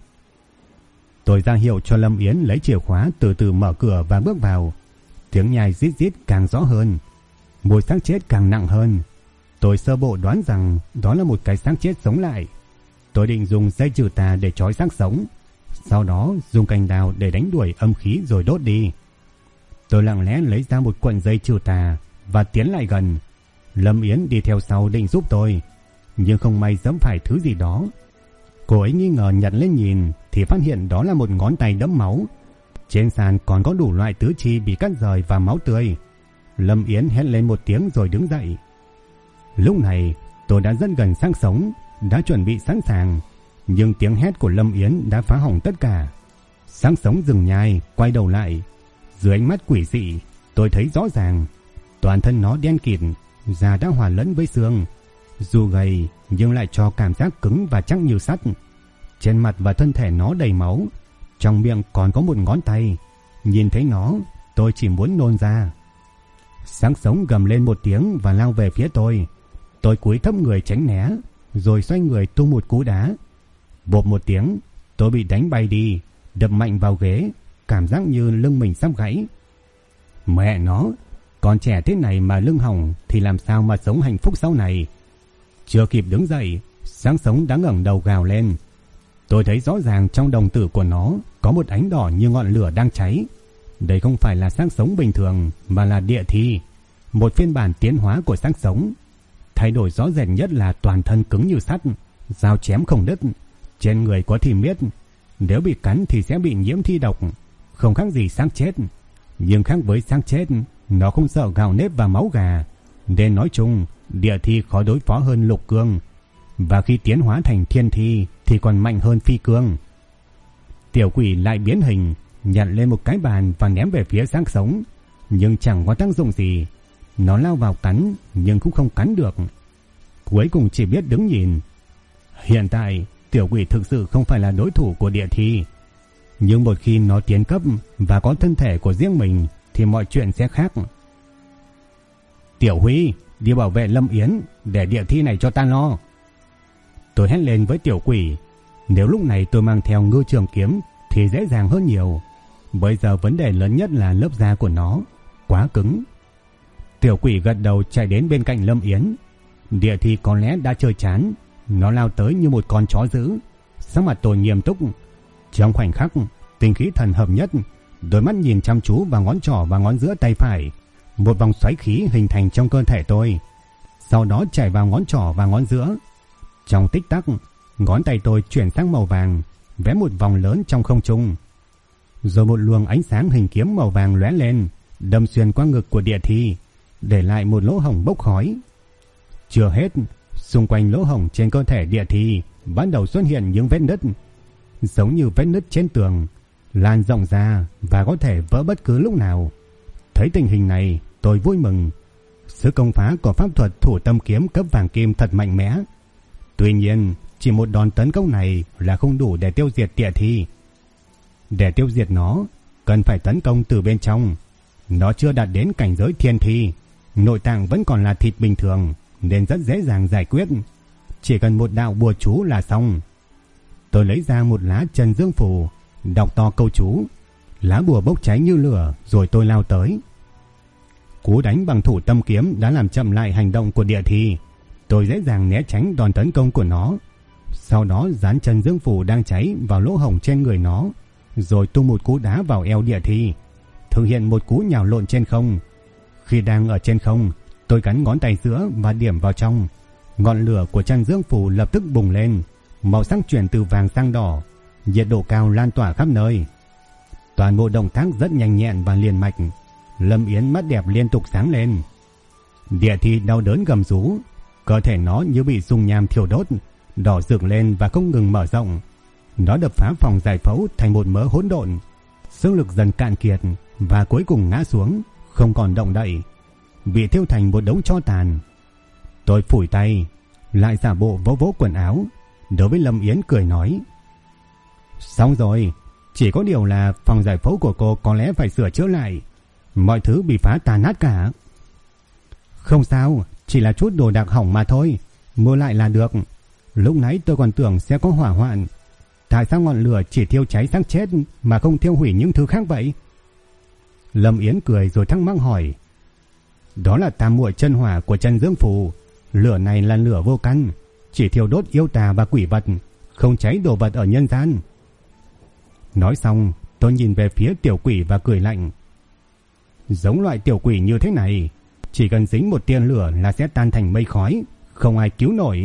Tôi ra hiệu cho Lâm Yến lấy chìa khóa từ từ mở cửa và bước vào. Tiếng nhai rít rít càng rõ hơn, mùi xác chết càng nặng hơn. Tôi sơ bộ đoán rằng đó là một cái xác chết sống lại. Tôi định dùng dây trừ tà để trói xác sống, sau đó dùng cành đào để đánh đuổi âm khí rồi đốt đi. Tôi lặng lẽ lấy ra một cuộn dây trừ tà và tiến lại gần. Lâm Yến đi theo sau định giúp tôi, nhưng không may giẫm phải thứ gì đó. Cô ấy nghi ngờ nhặt lên nhìn thì phát hiện đó là một ngón tay đẫm máu. Trên sàn còn có đủ loại tứ chi bị cắt rời và máu tươi. Lâm Yến hét lên một tiếng rồi đứng dậy. Lúc này tôi đã rất gần xác sống, đã chuẩn bị sẵn sàng, nhưng tiếng hét của Lâm Yến đã phá hỏng tất cả. Xác sống dừng nhai, quay đầu lại. Dưới ánh mắt quỷ dị, tôi thấy rõ ràng toàn thân nó đen kịt, da đã hòa lẫn với xương. Dù gầy nhưng lại cho cảm giác cứng và chắc như sắt. Trên mặt và thân thể nó đầy máu, trong miệng còn có một ngón tay. Nhìn thấy nó, tôi chỉ muốn nôn ra. Xác sống gầm lên một tiếng và lao về phía tôi. Tôi cúi thấp người tránh né, rồi xoay người tung một cú đá. Bộp một tiếng, tôi bị đánh bay đi, đập mạnh vào ghế, cảm giác như lưng mình sắp gãy. Mẹ nó, còn trẻ thế này mà lưng hỏng thì làm sao mà sống hạnh phúc sau này. Chưa kịp đứng dậy, xác sống đã ngẩng đầu gào lên. Tôi thấy rõ ràng trong đồng tử của nó có một ánh đỏ như ngọn lửa đang cháy. Đây không phải là xác sống bình thường mà là địa thi, một phiên bản tiến hóa của xác sống. Thay đổi rõ rệt nhất là toàn thân cứng như sắt, dao chém không đứt, trên người có thi miết, nếu bị cắn thì sẽ bị nhiễm thi độc, không khác gì xác chết. Nhưng khác với xác chết, nó không sợ gạo nếp và máu gà, nên nói chung địa thi khó đối phó hơn lục cương, và khi tiến hóa thành thiên thi thì còn mạnh hơn phi cương. Tiểu quỷ lại biến hình, nhặt lên một cái bàn và ném về phía xác sống, nhưng chẳng có tác dụng gì. Nó lao vào cắn nhưng cũng không cắn được. Cuối cùng chỉ biết đứng nhìn. Hiện tại tiểu quỷ thực sự không phải là đối thủ của địa thi. Nhưng một khi nó tiến cấp và có thân thể của riêng mình thì mọi chuyện sẽ khác. Tiểu Huy, đi bảo vệ Lâm Yến, để địa thi này cho ta lo. Tôi hét lên với tiểu quỷ. Nếu lúc này tôi mang theo ngư trường kiếm thì dễ dàng hơn nhiều. Bây giờ vấn đề lớn nhất là lớp da của nó quá cứng. Tiểu quỷ gật đầu chạy đến bên cạnh Lâm Yến. Địa thi có lẽ đã chơi chán. Nó lao tới như một con chó dữ. Sắc mặt tôi nghiêm túc. Trong khoảnh khắc tinh khí thần hợp nhất, đôi mắt nhìn chăm chú vào ngón trỏ và ngón giữa tay phải. Một vòng xoáy khí hình thành trong cơ thể tôi, sau đó chảy vào ngón trỏ và ngón giữa. Trong tích tắc, ngón tay tôi chuyển sang màu vàng, vẽ một vòng lớn trong không trung. Rồi một luồng ánh sáng hình kiếm màu vàng lóe lên, đâm xuyên qua ngực của địa thi, để lại một lỗ hổng bốc khói. Chưa hết, xung quanh lỗ hổng trên cơ thể địa thi bắt đầu xuất hiện những vết nứt, giống như vết nứt trên tường, lan rộng ra và có thể vỡ bất cứ lúc nào. Thấy tình hình này, tôi vui mừng. Sức công phá của pháp thuật thủ tâm kiếm cấp vàng kim thật mạnh mẽ. Tuy nhiên, chỉ một đòn tấn công này là không đủ để tiêu diệt địa thi. Để tiêu diệt nó, cần phải tấn công từ bên trong. Nó chưa đạt đến cảnh giới thiên thi, nội tạng vẫn còn là thịt bình thường, nên rất dễ dàng giải quyết. Chỉ cần một đạo bùa chú là xong. Tôi lấy ra một lá Trần Dương Phù, đọc to câu chú. Lá bùa bốc cháy như lửa, rồi tôi lao tới. Cú đánh bằng thủ tâm kiếm đã làm chậm lại hành động của địa thi. Tôi dễ dàng né tránh đòn tấn công của nó. Sau đó dán Trần Dương Phù đang cháy vào lỗ hổng trên người nó, rồi tung một cú đá vào eo địa thi, thực hiện một cú nhào lộn trên không. Khi đang ở trên không, tôi gắn ngón tay giữa và điểm vào trong. Ngọn lửa của Trần Dương Phù lập tức bùng lên, màu sắc chuyển từ vàng sang đỏ, nhiệt độ cao lan tỏa khắp nơi. Toàn bộ động tác rất nhanh nhẹn và liền mạch. Lâm Yến mắt đẹp liên tục sáng lên. Địa thi đau đớn gầm rú, cơ thể nó như bị dung nham thiêu đốt, đỏ rực lên và không ngừng mở rộng. Nó đập phá phòng giải phẫu thành một mớ hỗn độn. Sức lực dần cạn kiệt và cuối cùng ngã xuống, không còn động đậy, bị thiêu thành một đống tro tàn. Tôi phủi tay, lại giả bộ vỗ vỗ quần áo, đối với Lâm Yến cười nói: Xong rồi, chỉ có điều là phòng giải phẫu của cô có lẽ phải sửa chữa lại. Mọi thứ bị phá tàn nát cả. Không sao, chỉ là chút đồ đạc hỏng mà thôi, mua lại là được. Lúc nãy tôi còn tưởng sẽ có hỏa hoạn. Tại sao ngọn lửa chỉ thiêu cháy xác chết mà không thiêu hủy những thứ khác vậy? Lâm Yến cười rồi thắc mắc hỏi: Đó là tam muội chân hỏa của Trần Dương Phù. Lửa này là lửa vô căn, chỉ thiêu đốt yêu tà và quỷ vật, không cháy đồ vật ở nhân gian. Nói xong, tôi nhìn về phía tiểu quỷ và cười lạnh. Giống loại tiểu quỷ như thế này, chỉ cần dính một tia lửa là sẽ tan thành mây khói, không ai cứu nổi.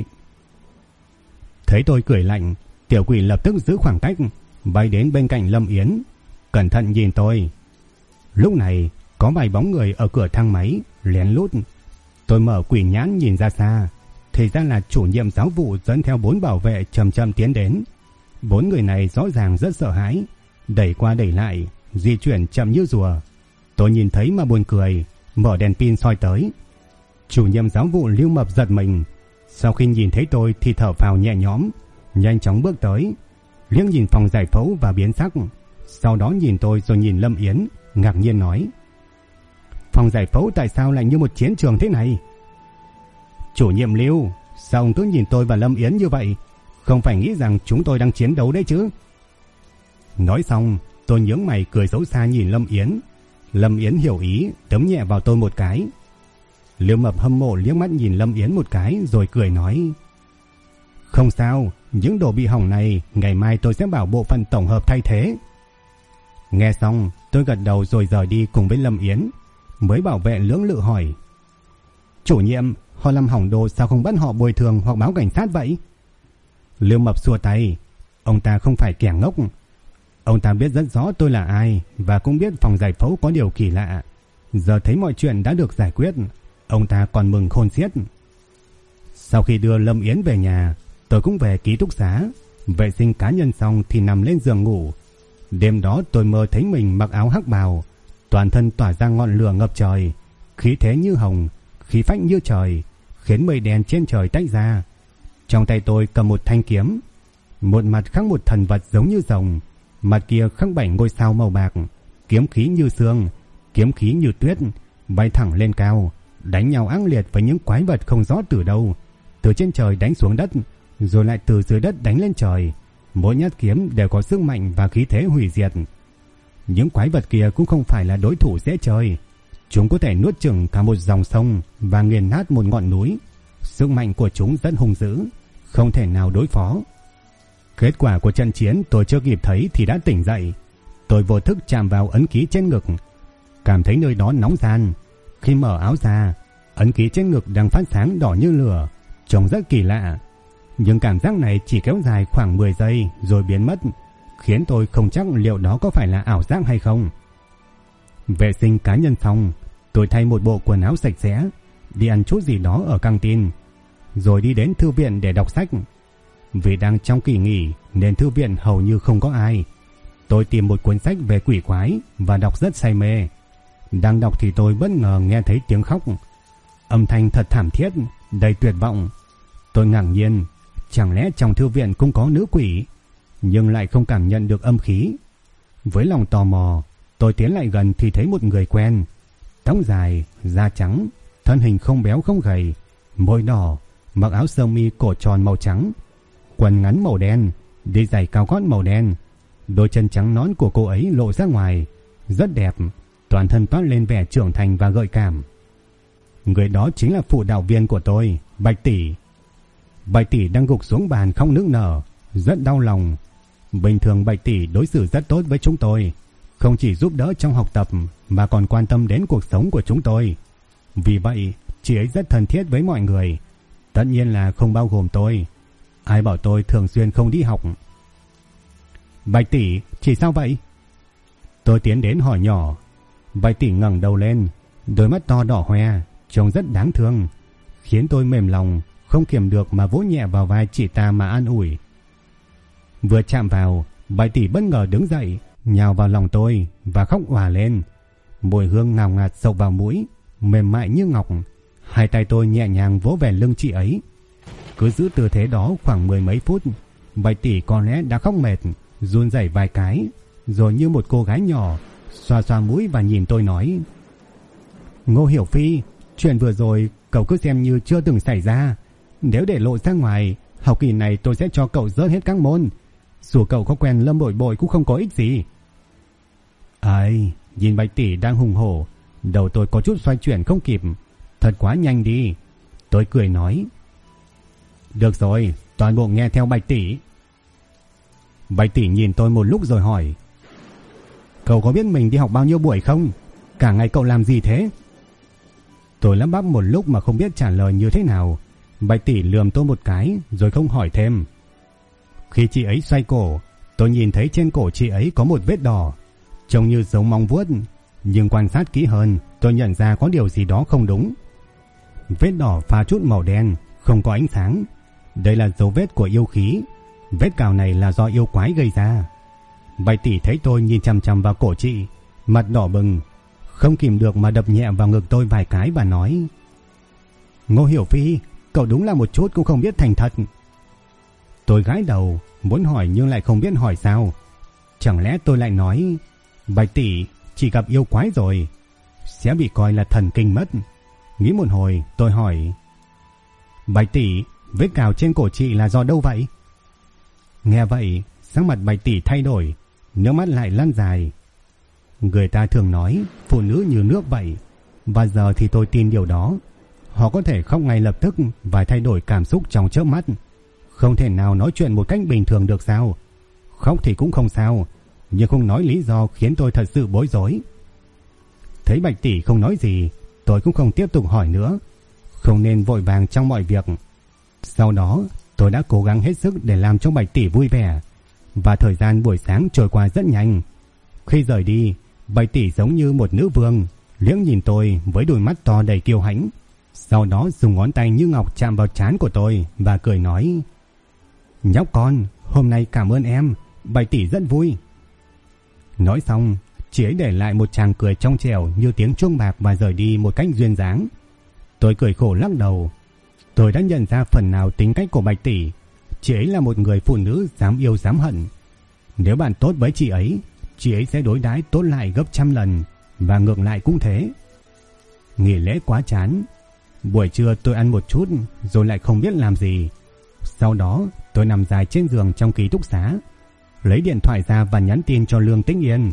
Thấy tôi cười lạnh, tiểu quỷ lập tức giữ khoảng cách, bay đến bên cạnh Lâm Yến, cẩn thận nhìn tôi. Lúc này, có vài bóng người ở cửa thang máy lén lút. Tôi mở quỷ nhãn nhìn ra xa, thì ra là chủ nhiệm giáo vụ dẫn theo 4 bảo vệ chậm chậm tiến đến. 4 người này rõ ràng rất sợ hãi, đẩy qua đẩy lại, di chuyển chậm như rùa. Tôi nhìn thấy mà buồn cười, mở đèn pin soi tới. Chủ nhiệm giáo vụ Lưu Mập giật mình, sau khi nhìn thấy tôi thì thở phào nhẹ nhõm, nhanh chóng bước tới, liếc nhìn phòng giải phẫu và biến sắc. Sau đó nhìn tôi rồi nhìn Lâm Yến, ngạc nhiên nói: Phòng giải phẫu tại sao lại như một chiến trường thế này? Chủ nhiệm Lưu, sao ông cứ nhìn tôi và Lâm Yến như vậy? Không phải nghĩ rằng chúng tôi đang chiến đấu đấy chứ? Nói xong, tôi nhướng mày cười xấu xa nhìn Lâm Yến. Lâm Yến hiểu ý, đấm nhẹ vào tôi một cái. Lưu Mập hâm mộ liếc mắt nhìn Lâm Yến một cái rồi cười nói: Không sao, những đồ bị hỏng này ngày mai tôi sẽ bảo bộ phận tổng hợp thay thế. Nghe xong, tôi gật đầu rồi rời đi cùng với Lâm Yến. Mới bảo vệ lưỡng lự hỏi: Chủ nhiệm, họ làm hỏng đồ sao không bắt họ bồi thường hoặc báo cảnh sát vậy? Lưu Mập xua tay. Ông ta không phải kẻ ngốc. Ông ta biết rất rõ tôi là ai và cũng biết phòng giải phẫu có điều kỳ lạ. Giờ thấy mọi chuyện đã được giải quyết, ông ta còn mừng khôn xiết. Sau khi đưa Lâm Yến về nhà, tôi cũng về ký túc xá, vệ sinh cá nhân xong thì nằm lên giường ngủ. Đêm đó tôi mơ thấy mình mặc áo hắc bào, toàn thân tỏa ra ngọn lửa ngập trời. khí thế như hồng, khí phách như trời, khiến mây đen trên trời tách ra. Trong tay tôi cầm một thanh kiếm, một mặt khắc một thần vật giống như rồng, mặt kia khắc 7 ngôi sao màu bạc, kiếm khí như sương, kiếm khí như tuyết, bay thẳng lên cao, đánh nhau ác liệt với những quái vật không rõ từ đâu, từ trên trời đánh xuống đất, rồi lại từ dưới đất đánh lên trời. Mỗi nhát kiếm đều có sức mạnh và khí thế hủy diệt. Những quái vật kia cũng không phải là đối thủ dễ chơi. Chúng có thể nuốt chửng cả một dòng sông và nghiền nát một ngọn núi. Sức mạnh của chúng rất hung dữ, không thể nào đối phó. Kết quả của trận chiến tôi chưa kịp thấy thì đã tỉnh dậy. Tôi vô thức chạm vào ấn ký trên ngực, cảm thấy nơi đó nóng ran. Khi mở áo ra, ấn ký trên ngực đang phát sáng đỏ như lửa, trông rất kỳ lạ. Nhưng cảm giác này chỉ kéo dài khoảng 10 giây rồi biến mất, khiến tôi không chắc liệu đó có phải là ảo giác hay không. Vệ sinh cá nhân xong, tôi thay một bộ quần áo sạch sẽ, đi ăn chút gì đó ở căng tin, rồi đi đến thư viện để đọc sách. Vì đang trong kỳ nghỉ nên thư viện hầu như không có ai. Tôi tìm một cuốn sách về quỷ quái và đọc rất say mê. Đang đọc thì tôi bất ngờ nghe thấy tiếng khóc. Âm thanh thật thảm thiết, đầy tuyệt vọng. Tôi ngạc nhiên, chẳng lẽ trong thư viện cũng có nữ quỷ, nhưng lại không cảm nhận được âm khí. Với lòng tò mò, tôi tiến lại gần thì thấy một người quen. Tóc dài, da trắng, thân hình không béo không gầy, môi đỏ, mặc áo sơ mi cổ tròn màu trắng, quần ngắn màu đen, đi giày cao gót màu đen. Đôi chân trắng nõn của cô ấy lộ ra ngoài, rất đẹp, toàn thân toát lên vẻ trưởng thành và gợi cảm. Người đó chính là phụ đạo viên của tôi, Bạch Tỷ. Bạch Tỷ đang gục xuống bàn khóc nức nở, rất đau lòng. Bình thường Bạch Tỷ đối xử rất tốt với chúng tôi, không chỉ giúp đỡ trong học tập mà còn quan tâm đến cuộc sống của chúng tôi. Vì vậy, chị ấy rất thân thiết với mọi người, tất nhiên là không bao gồm tôi. Ai bảo tôi thường xuyên không đi học. Bạch Tỷ, chị sao vậy? Tôi tiến đến hỏi nhỏ. Bạch Tỷ ngẩng đầu lên, đôi mắt to đỏ hoe, trông rất đáng thương, khiến tôi mềm lòng, không kiềm được mà vỗ nhẹ vào vai chị ta mà an ủi. Vừa chạm vào, Bạch Tỷ bất ngờ đứng dậy, nhào vào lòng tôi và khóc òa lên. Mùi hương ngào ngạt xộc vào mũi, mềm mại như ngọc. Hai tay tôi nhẹ nhàng vỗ về lưng chị ấy. Cứ giữ tư thế đó khoảng 10 mấy phút, Bạch Tỷ có lẽ đã khóc mệt, run rẩy vài cái, rồi như một cô gái nhỏ, xoa xoa mũi và nhìn tôi nói: Ngô Hiểu Phi, chuyện vừa rồi cậu cứ xem như chưa từng xảy ra. Nếu để lộ ra ngoài, học kỳ này tôi sẽ cho cậu rớt hết các môn. Dù cậu có quen Lâm Bội Bội cũng không có ích gì. Ai, nhìn Bạch Tỷ đang hùng hổ, đầu tôi có chút xoay chuyển không kịp. Thật quá nhanh đi. Tôi cười nói: Được rồi, toàn bộ nghe theo Bạch Tỷ. Bạch Tỷ nhìn tôi một lúc rồi hỏi: Cậu có biết mình đi học bao nhiêu buổi không? Cả ngày cậu làm gì thế? Tôi lắp bắp một lúc mà không biết trả lời như thế nào. Bạch Tỷ lườm tôi một cái rồi không hỏi thêm. Khi chị ấy xoay cổ, tôi nhìn thấy trên cổ chị ấy có một vết đỏ, trông như giống móng vuốt, nhưng quan sát kỹ hơn, tôi nhận ra có điều gì đó không đúng. Vết đỏ pha chút màu đen, không có ánh sáng. Đây là dấu vết của yêu khí. Vết cào này là do yêu quái gây ra. Bạch Tỷ thấy tôi nhìn chằm chằm vào cổ chị, mặt đỏ bừng, không kìm được mà đập nhẹ vào ngực tôi vài cái và nói: Ngô Hiểu Phi, cậu đúng là một chút cũng không biết thành thật. Tôi gãi đầu, muốn hỏi nhưng lại không biết hỏi sao. Chẳng lẽ tôi lại nói: Bạch Tỷ, chỉ gặp yêu quái rồi, sẽ bị coi là thần kinh mất. Nghĩ một hồi, tôi hỏi: Bạch Tỷ, vết cào trên cổ chị là do đâu vậy? Nghe vậy, sắc mặt Bạch Tỷ thay đổi, nước mắt lại lăn dài. Người ta thường nói phụ nữ như nước vậy, và giờ thì tôi tin điều đó. Họ có thể khóc ngay lập tức và thay đổi cảm xúc trong chớp mắt, không thể nào nói chuyện một cách bình thường được sao? Khóc thì cũng không sao, nhưng không nói lý do khiến tôi thật sự bối rối. Thấy Bạch Tỷ không nói gì, tôi cũng không tiếp tục hỏi nữa. Không nên vội vàng trong mọi việc. Sau đó, tôi đã cố gắng hết sức để làm cho Bạch Tỷ vui vẻ, và thời gian buổi sáng trôi qua rất nhanh. Khi rời đi, Bạch Tỷ giống như một nữ vương, liếc nhìn tôi với đôi mắt to đầy kiêu hãnh. Sau đó dùng ngón tay như ngọc chạm vào trán của tôi và cười nói: Nhóc con, hôm nay cảm ơn em, Bạch Tỷ rất vui. Nói xong, chị ấy để lại một tràng cười trong trẻo như tiếng chuông bạc và rời đi một cách duyên dáng. Tôi cười khổ lắc đầu. Tôi đã nhận ra phần nào tính cách của Bạch tỷ. Chị ấy là một người phụ nữ dám yêu dám hận. Nếu bạn tốt với chị ấy sẽ đối đãi tốt lại gấp trăm lần, và ngược lại cũng thế. Nghỉ lễ quá chán. Buổi trưa tôi ăn một chút rồi lại không biết làm gì. Sau đó tôi nằm dài trên giường trong ký túc xá, lấy điện thoại ra và nhắn tin cho Lương Tĩnh Yên.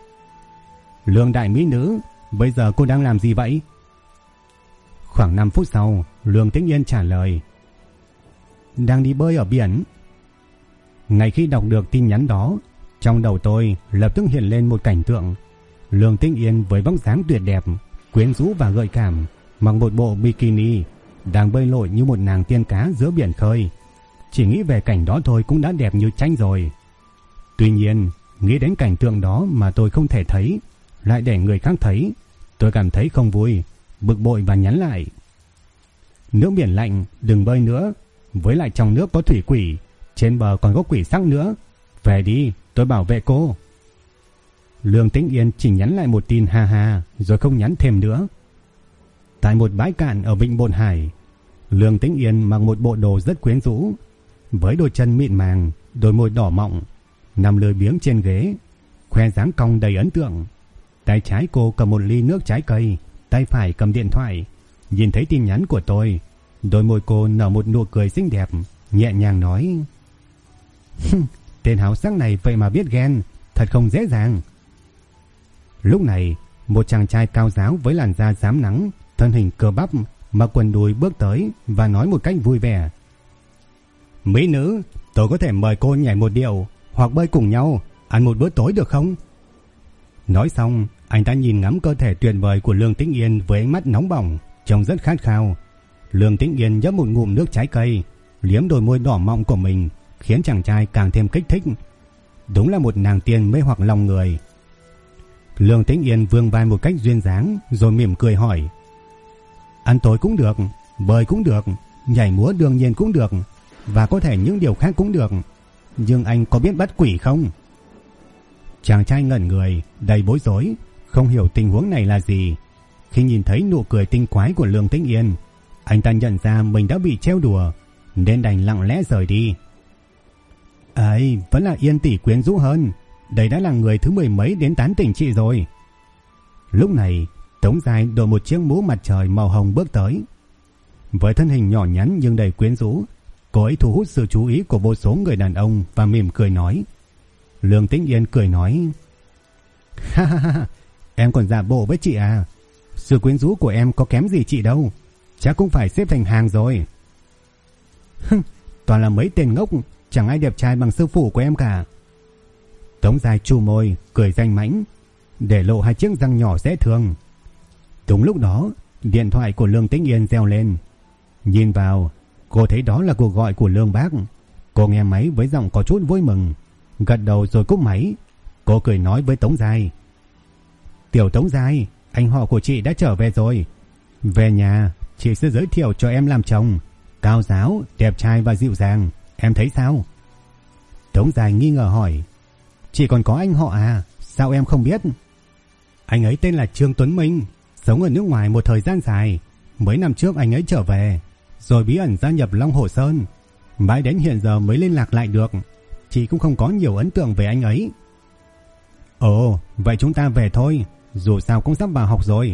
Lương đại mỹ nữ, bây giờ cô đang làm gì vậy? Khoảng 5 phút sau, Lương Tĩnh Yên trả lời. Đang đi bơi ở biển. Ngay khi đọc được tin nhắn đó, trong đầu tôi lập tức hiện lên một cảnh tượng. Lương Tĩnh Yên với vóc dáng tuyệt đẹp, quyến rũ và gợi cảm, mặc một bộ bikini, đang bơi lội như một nàng tiên cá giữa biển khơi. Chỉ nghĩ về cảnh đó thôi cũng đã đẹp như tranh rồi. Tuy nhiên, nghĩ đến cảnh tượng đó mà tôi không thể thấy, lại để người khác thấy, tôi cảm thấy không vui, bực bội và nhắn lại. Nước biển lạnh, đừng bơi nữa. Với lại trong nước có thủy quỷ, trên bờ còn có quỷ sắc nữa. Về đi, tôi bảo vệ cô. Lương Tĩnh Yên chỉ nhắn lại một tin ha ha, rồi không nhắn thêm nữa. Tại một bãi cạn ở Vịnh Bộn Hải, Lương Tĩnh Yên mặc một bộ đồ rất quyến rũ, với đôi chân mịn màng, đôi môi đỏ mọng, nằm lười biếng trên ghế, khoe dáng cong đầy ấn tượng. Tay trái cô cầm một ly nước trái cây, tay phải cầm điện thoại. Nhìn thấy tin nhắn của tôi, đôi môi cô nở một nụ cười xinh đẹp, nhẹ nhàng nói: Tên háo sắc này vậy mà biết ghen, thật không dễ dàng. Lúc này, một chàng trai cao ráo với làn da rám nắng, thân hình cơ bắp, mặc quần đùi bước tới và nói một cách vui vẻ: Mỹ nữ, tôi có thể mời cô nhảy một điệu hoặc bơi cùng nhau, ăn một bữa tối được không? Nói xong, anh ta nhìn ngắm cơ thể tuyệt vời của Lương Tĩnh Yên với ánh mắt nóng bỏng, trông rất khát khao. Lương Tĩnh Yên nhấp một ngụm nước trái cây, liếm đôi môi đỏ mọng của mình, khiến chàng trai càng thêm kích thích. Đúng là một nàng tiên mê hoặc lòng người. Lương Tĩnh Yên vươn vai một cách duyên dáng, rồi mỉm cười hỏi: Ăn tối cũng được, bơi cũng được, nhảy múa đương nhiên cũng được, và có thể những điều khác cũng được. Nhưng anh có biết bắt quỷ không? Chàng trai ngẩn người, đầy bối rối, không hiểu tình huống này là gì. Khi nhìn thấy nụ cười tinh quái của Lương Tĩnh Yên, anh ta nhận ra mình đã bị trêu đùa, nên đành lặng lẽ rời đi. Ấy, vẫn là Yên tỷ quyến rũ hơn. Đây đã là người thứ 10 mấy đến tán tỉnh chị rồi. Lúc này, Tống Giai đội một chiếc mũ mặt trời màu hồng bước tới. Với thân hình nhỏ nhắn nhưng đầy quyến rũ, cô ấy thu hút sự chú ý của vô số người đàn ông và mỉm cười nói. Lương Tĩnh Yên cười nói: Ha ha ha, em còn giả bộ với chị à? Sự quyến rũ của em có kém gì chị đâu, chắc cũng phải xếp thành hàng rồi. Toàn là mấy tên ngốc, chẳng ai đẹp trai bằng sư phụ của em cả. Tống Giai chu môi, cười danh mãnh, để lộ hai chiếc răng nhỏ dễ thương. Đúng lúc đó, điện thoại của Lương Tĩnh Yên reo lên. Nhìn vào, cô thấy đó là cuộc gọi của Lương Bác. Cô nghe máy với giọng có chút vui mừng, gật đầu rồi cúp máy. Cô cười nói với Tống Giai: Tiểu Tống Giai, anh họ của chị đã trở về rồi. Về nhà, chị sẽ giới thiệu cho em làm chồng. Cao ráo, đẹp trai và dịu dàng, em thấy sao? Tống Giai nghi ngờ hỏi: Chị còn có anh họ à? Sao em không biết? Anh ấy tên là Trương Tuấn Minh, sống ở nước ngoài một thời gian dài. Mấy năm trước anh ấy trở về, rồi bí ẩn gia nhập Long Hồ Sơn. Mãi đến hiện giờ mới liên lạc lại được. Chị cũng không có nhiều ấn tượng về anh ấy. Ồ, vậy chúng ta về thôi, dù sao cũng sắp vào học rồi.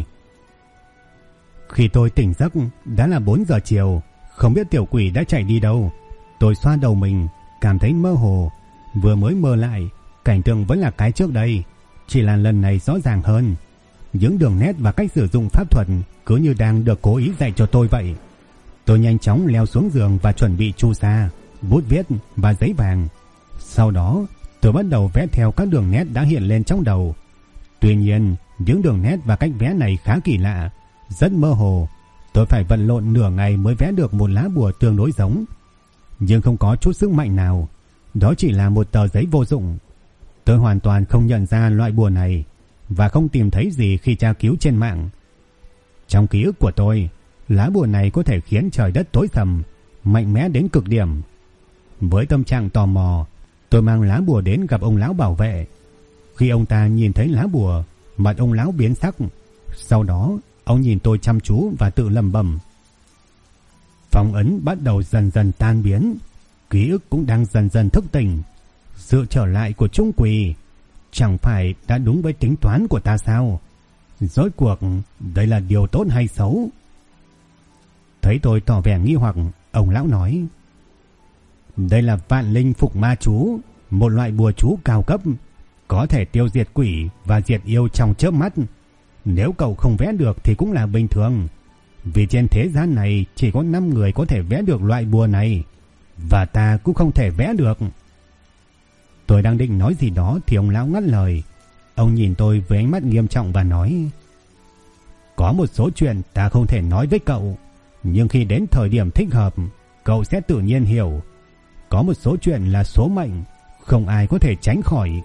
Khi tôi tỉnh giấc, đã là 4 giờ chiều. Không biết tiểu quỷ đã chạy đi đâu. Tôi xoa đầu mình, cảm thấy mơ hồ. Vừa mới mơ lại, cảnh tượng vẫn là cái trước đây, chỉ là lần này rõ ràng hơn. Những đường nét và cách sử dụng pháp thuật cứ như đang được cố ý dạy cho tôi vậy. Tôi nhanh chóng leo xuống giường và chuẩn bị chu sa, bút viết và giấy vàng. Sau đó, tôi bắt đầu vẽ theo các đường nét đã hiện lên trong đầu. Tuy nhiên, những đường nét và cách vẽ này khá kỳ lạ, rất mơ hồ. Tôi phải vận lộn nửa ngày mới vẽ được một lá bùa tương đối giống, nhưng không có chút sức mạnh nào. Đó chỉ là một tờ giấy vô dụng. Tôi hoàn toàn không nhận ra loại bùa này và không tìm thấy gì khi tra cứu trên mạng. Trong ký ức của tôi, lá bùa này có thể khiến trời đất tối sầm, mạnh mẽ đến cực điểm. Với tâm trạng tò mò, tôi mang lá bùa đến gặp ông lão bảo vệ. Khi ông ta nhìn thấy lá bùa, mặt ông lão biến sắc. Sau đó, ông nhìn tôi chăm chú và tự lẩm bẩm. Phong ấn bắt đầu dần dần tan biến, ký ức cũng đang dần dần thức tỉnh. Sự trở lại của Trung Quỳ chẳng phải đã đúng với tính toán của ta sao? Rốt cuộc đây là điều tốt hay xấu? Thấy tôi tỏ vẻ nghi hoặc, ông lão nói. Đây là vạn linh phục ma chú, một loại bùa chú cao cấp, có thể tiêu diệt quỷ và diệt yêu trong chớp mắt. Nếu cậu không vẽ được thì cũng là bình thường, vì trên thế gian này chỉ có 5 người có thể vẽ được loại bùa này, và ta cũng không thể vẽ được. Tôi đang định nói gì đó thì ông lão ngắt lời. Ông nhìn tôi với ánh mắt nghiêm trọng và nói. Có một số chuyện ta không thể nói với cậu, nhưng khi đến thời điểm thích hợp, cậu sẽ tự nhiên hiểu. Có một số chuyện là số mệnh, không ai có thể tránh khỏi.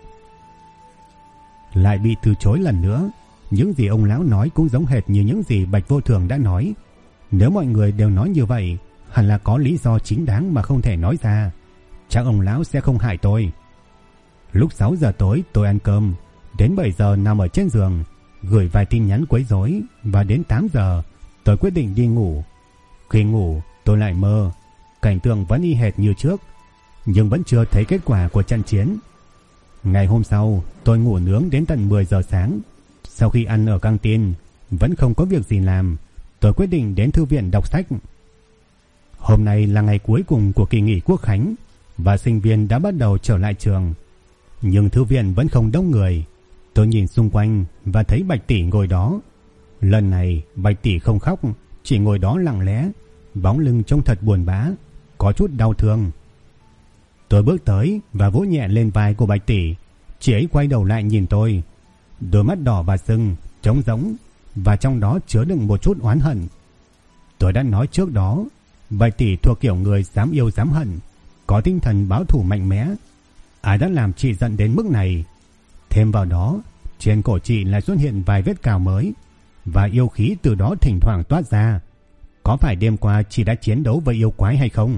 Lại bị từ chối lần nữa. Những gì ông lão nói cũng giống hệt như những gì Bạch Vô Thường đã nói. Nếu mọi người đều nói như vậy, hẳn là có lý do chính đáng mà không thể nói ra. Chắc ông lão sẽ không hại tôi. Lúc 6 giờ tối tôi ăn cơm, đến 7 giờ nằm ở trên giường, gửi vài tin nhắn quấy rối, và đến 8 giờ tôi quyết định đi ngủ. Khi ngủ tôi lại mơ, cảnh tượng vẫn y hệt như trước, nhưng vẫn chưa thấy kết quả của trận chiến. Ngày hôm sau tôi ngủ nướng đến tận 10 giờ sáng. Sau khi ăn ở căng tin, vẫn không có việc gì làm, tôi quyết định đến thư viện đọc sách. Hôm nay là ngày cuối cùng của kỳ nghỉ Quốc khánh, và sinh viên đã bắt đầu trở lại trường. Nhưng thư viện vẫn không đông người. Tôi nhìn xung quanh và thấy Bạch Tỷ ngồi đó. Lần này Bạch Tỷ không khóc, chỉ ngồi đó lặng lẽ, bóng lưng trông thật buồn bã, có chút đau thương. Tôi bước tới và vỗ nhẹ lên vai của Bạch Tỷ. Chị ấy quay đầu lại nhìn tôi, đôi mắt đỏ và sưng, trống rỗng, và trong đó chứa đựng một chút oán hận. Tôi đã nói trước đó, Bạch Tỷ thuộc kiểu người dám yêu dám hận, có tinh thần báo thù mạnh mẽ. Ai đã làm chị giận đến mức này? Thêm vào đó, trên cổ chị lại xuất hiện vài vết cào mới, và yêu khí từ đó thỉnh thoảng toát ra. Có phải đêm qua chị đã chiến đấu với yêu quái hay không?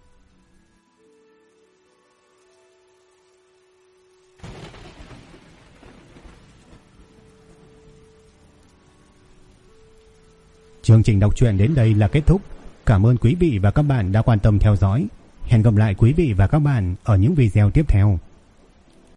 Chương trình đọc truyện đến đây là kết thúc. Cảm ơn quý vị và các bạn đã quan tâm theo dõi. Hẹn gặp lại quý vị và các bạn ở những video tiếp theo.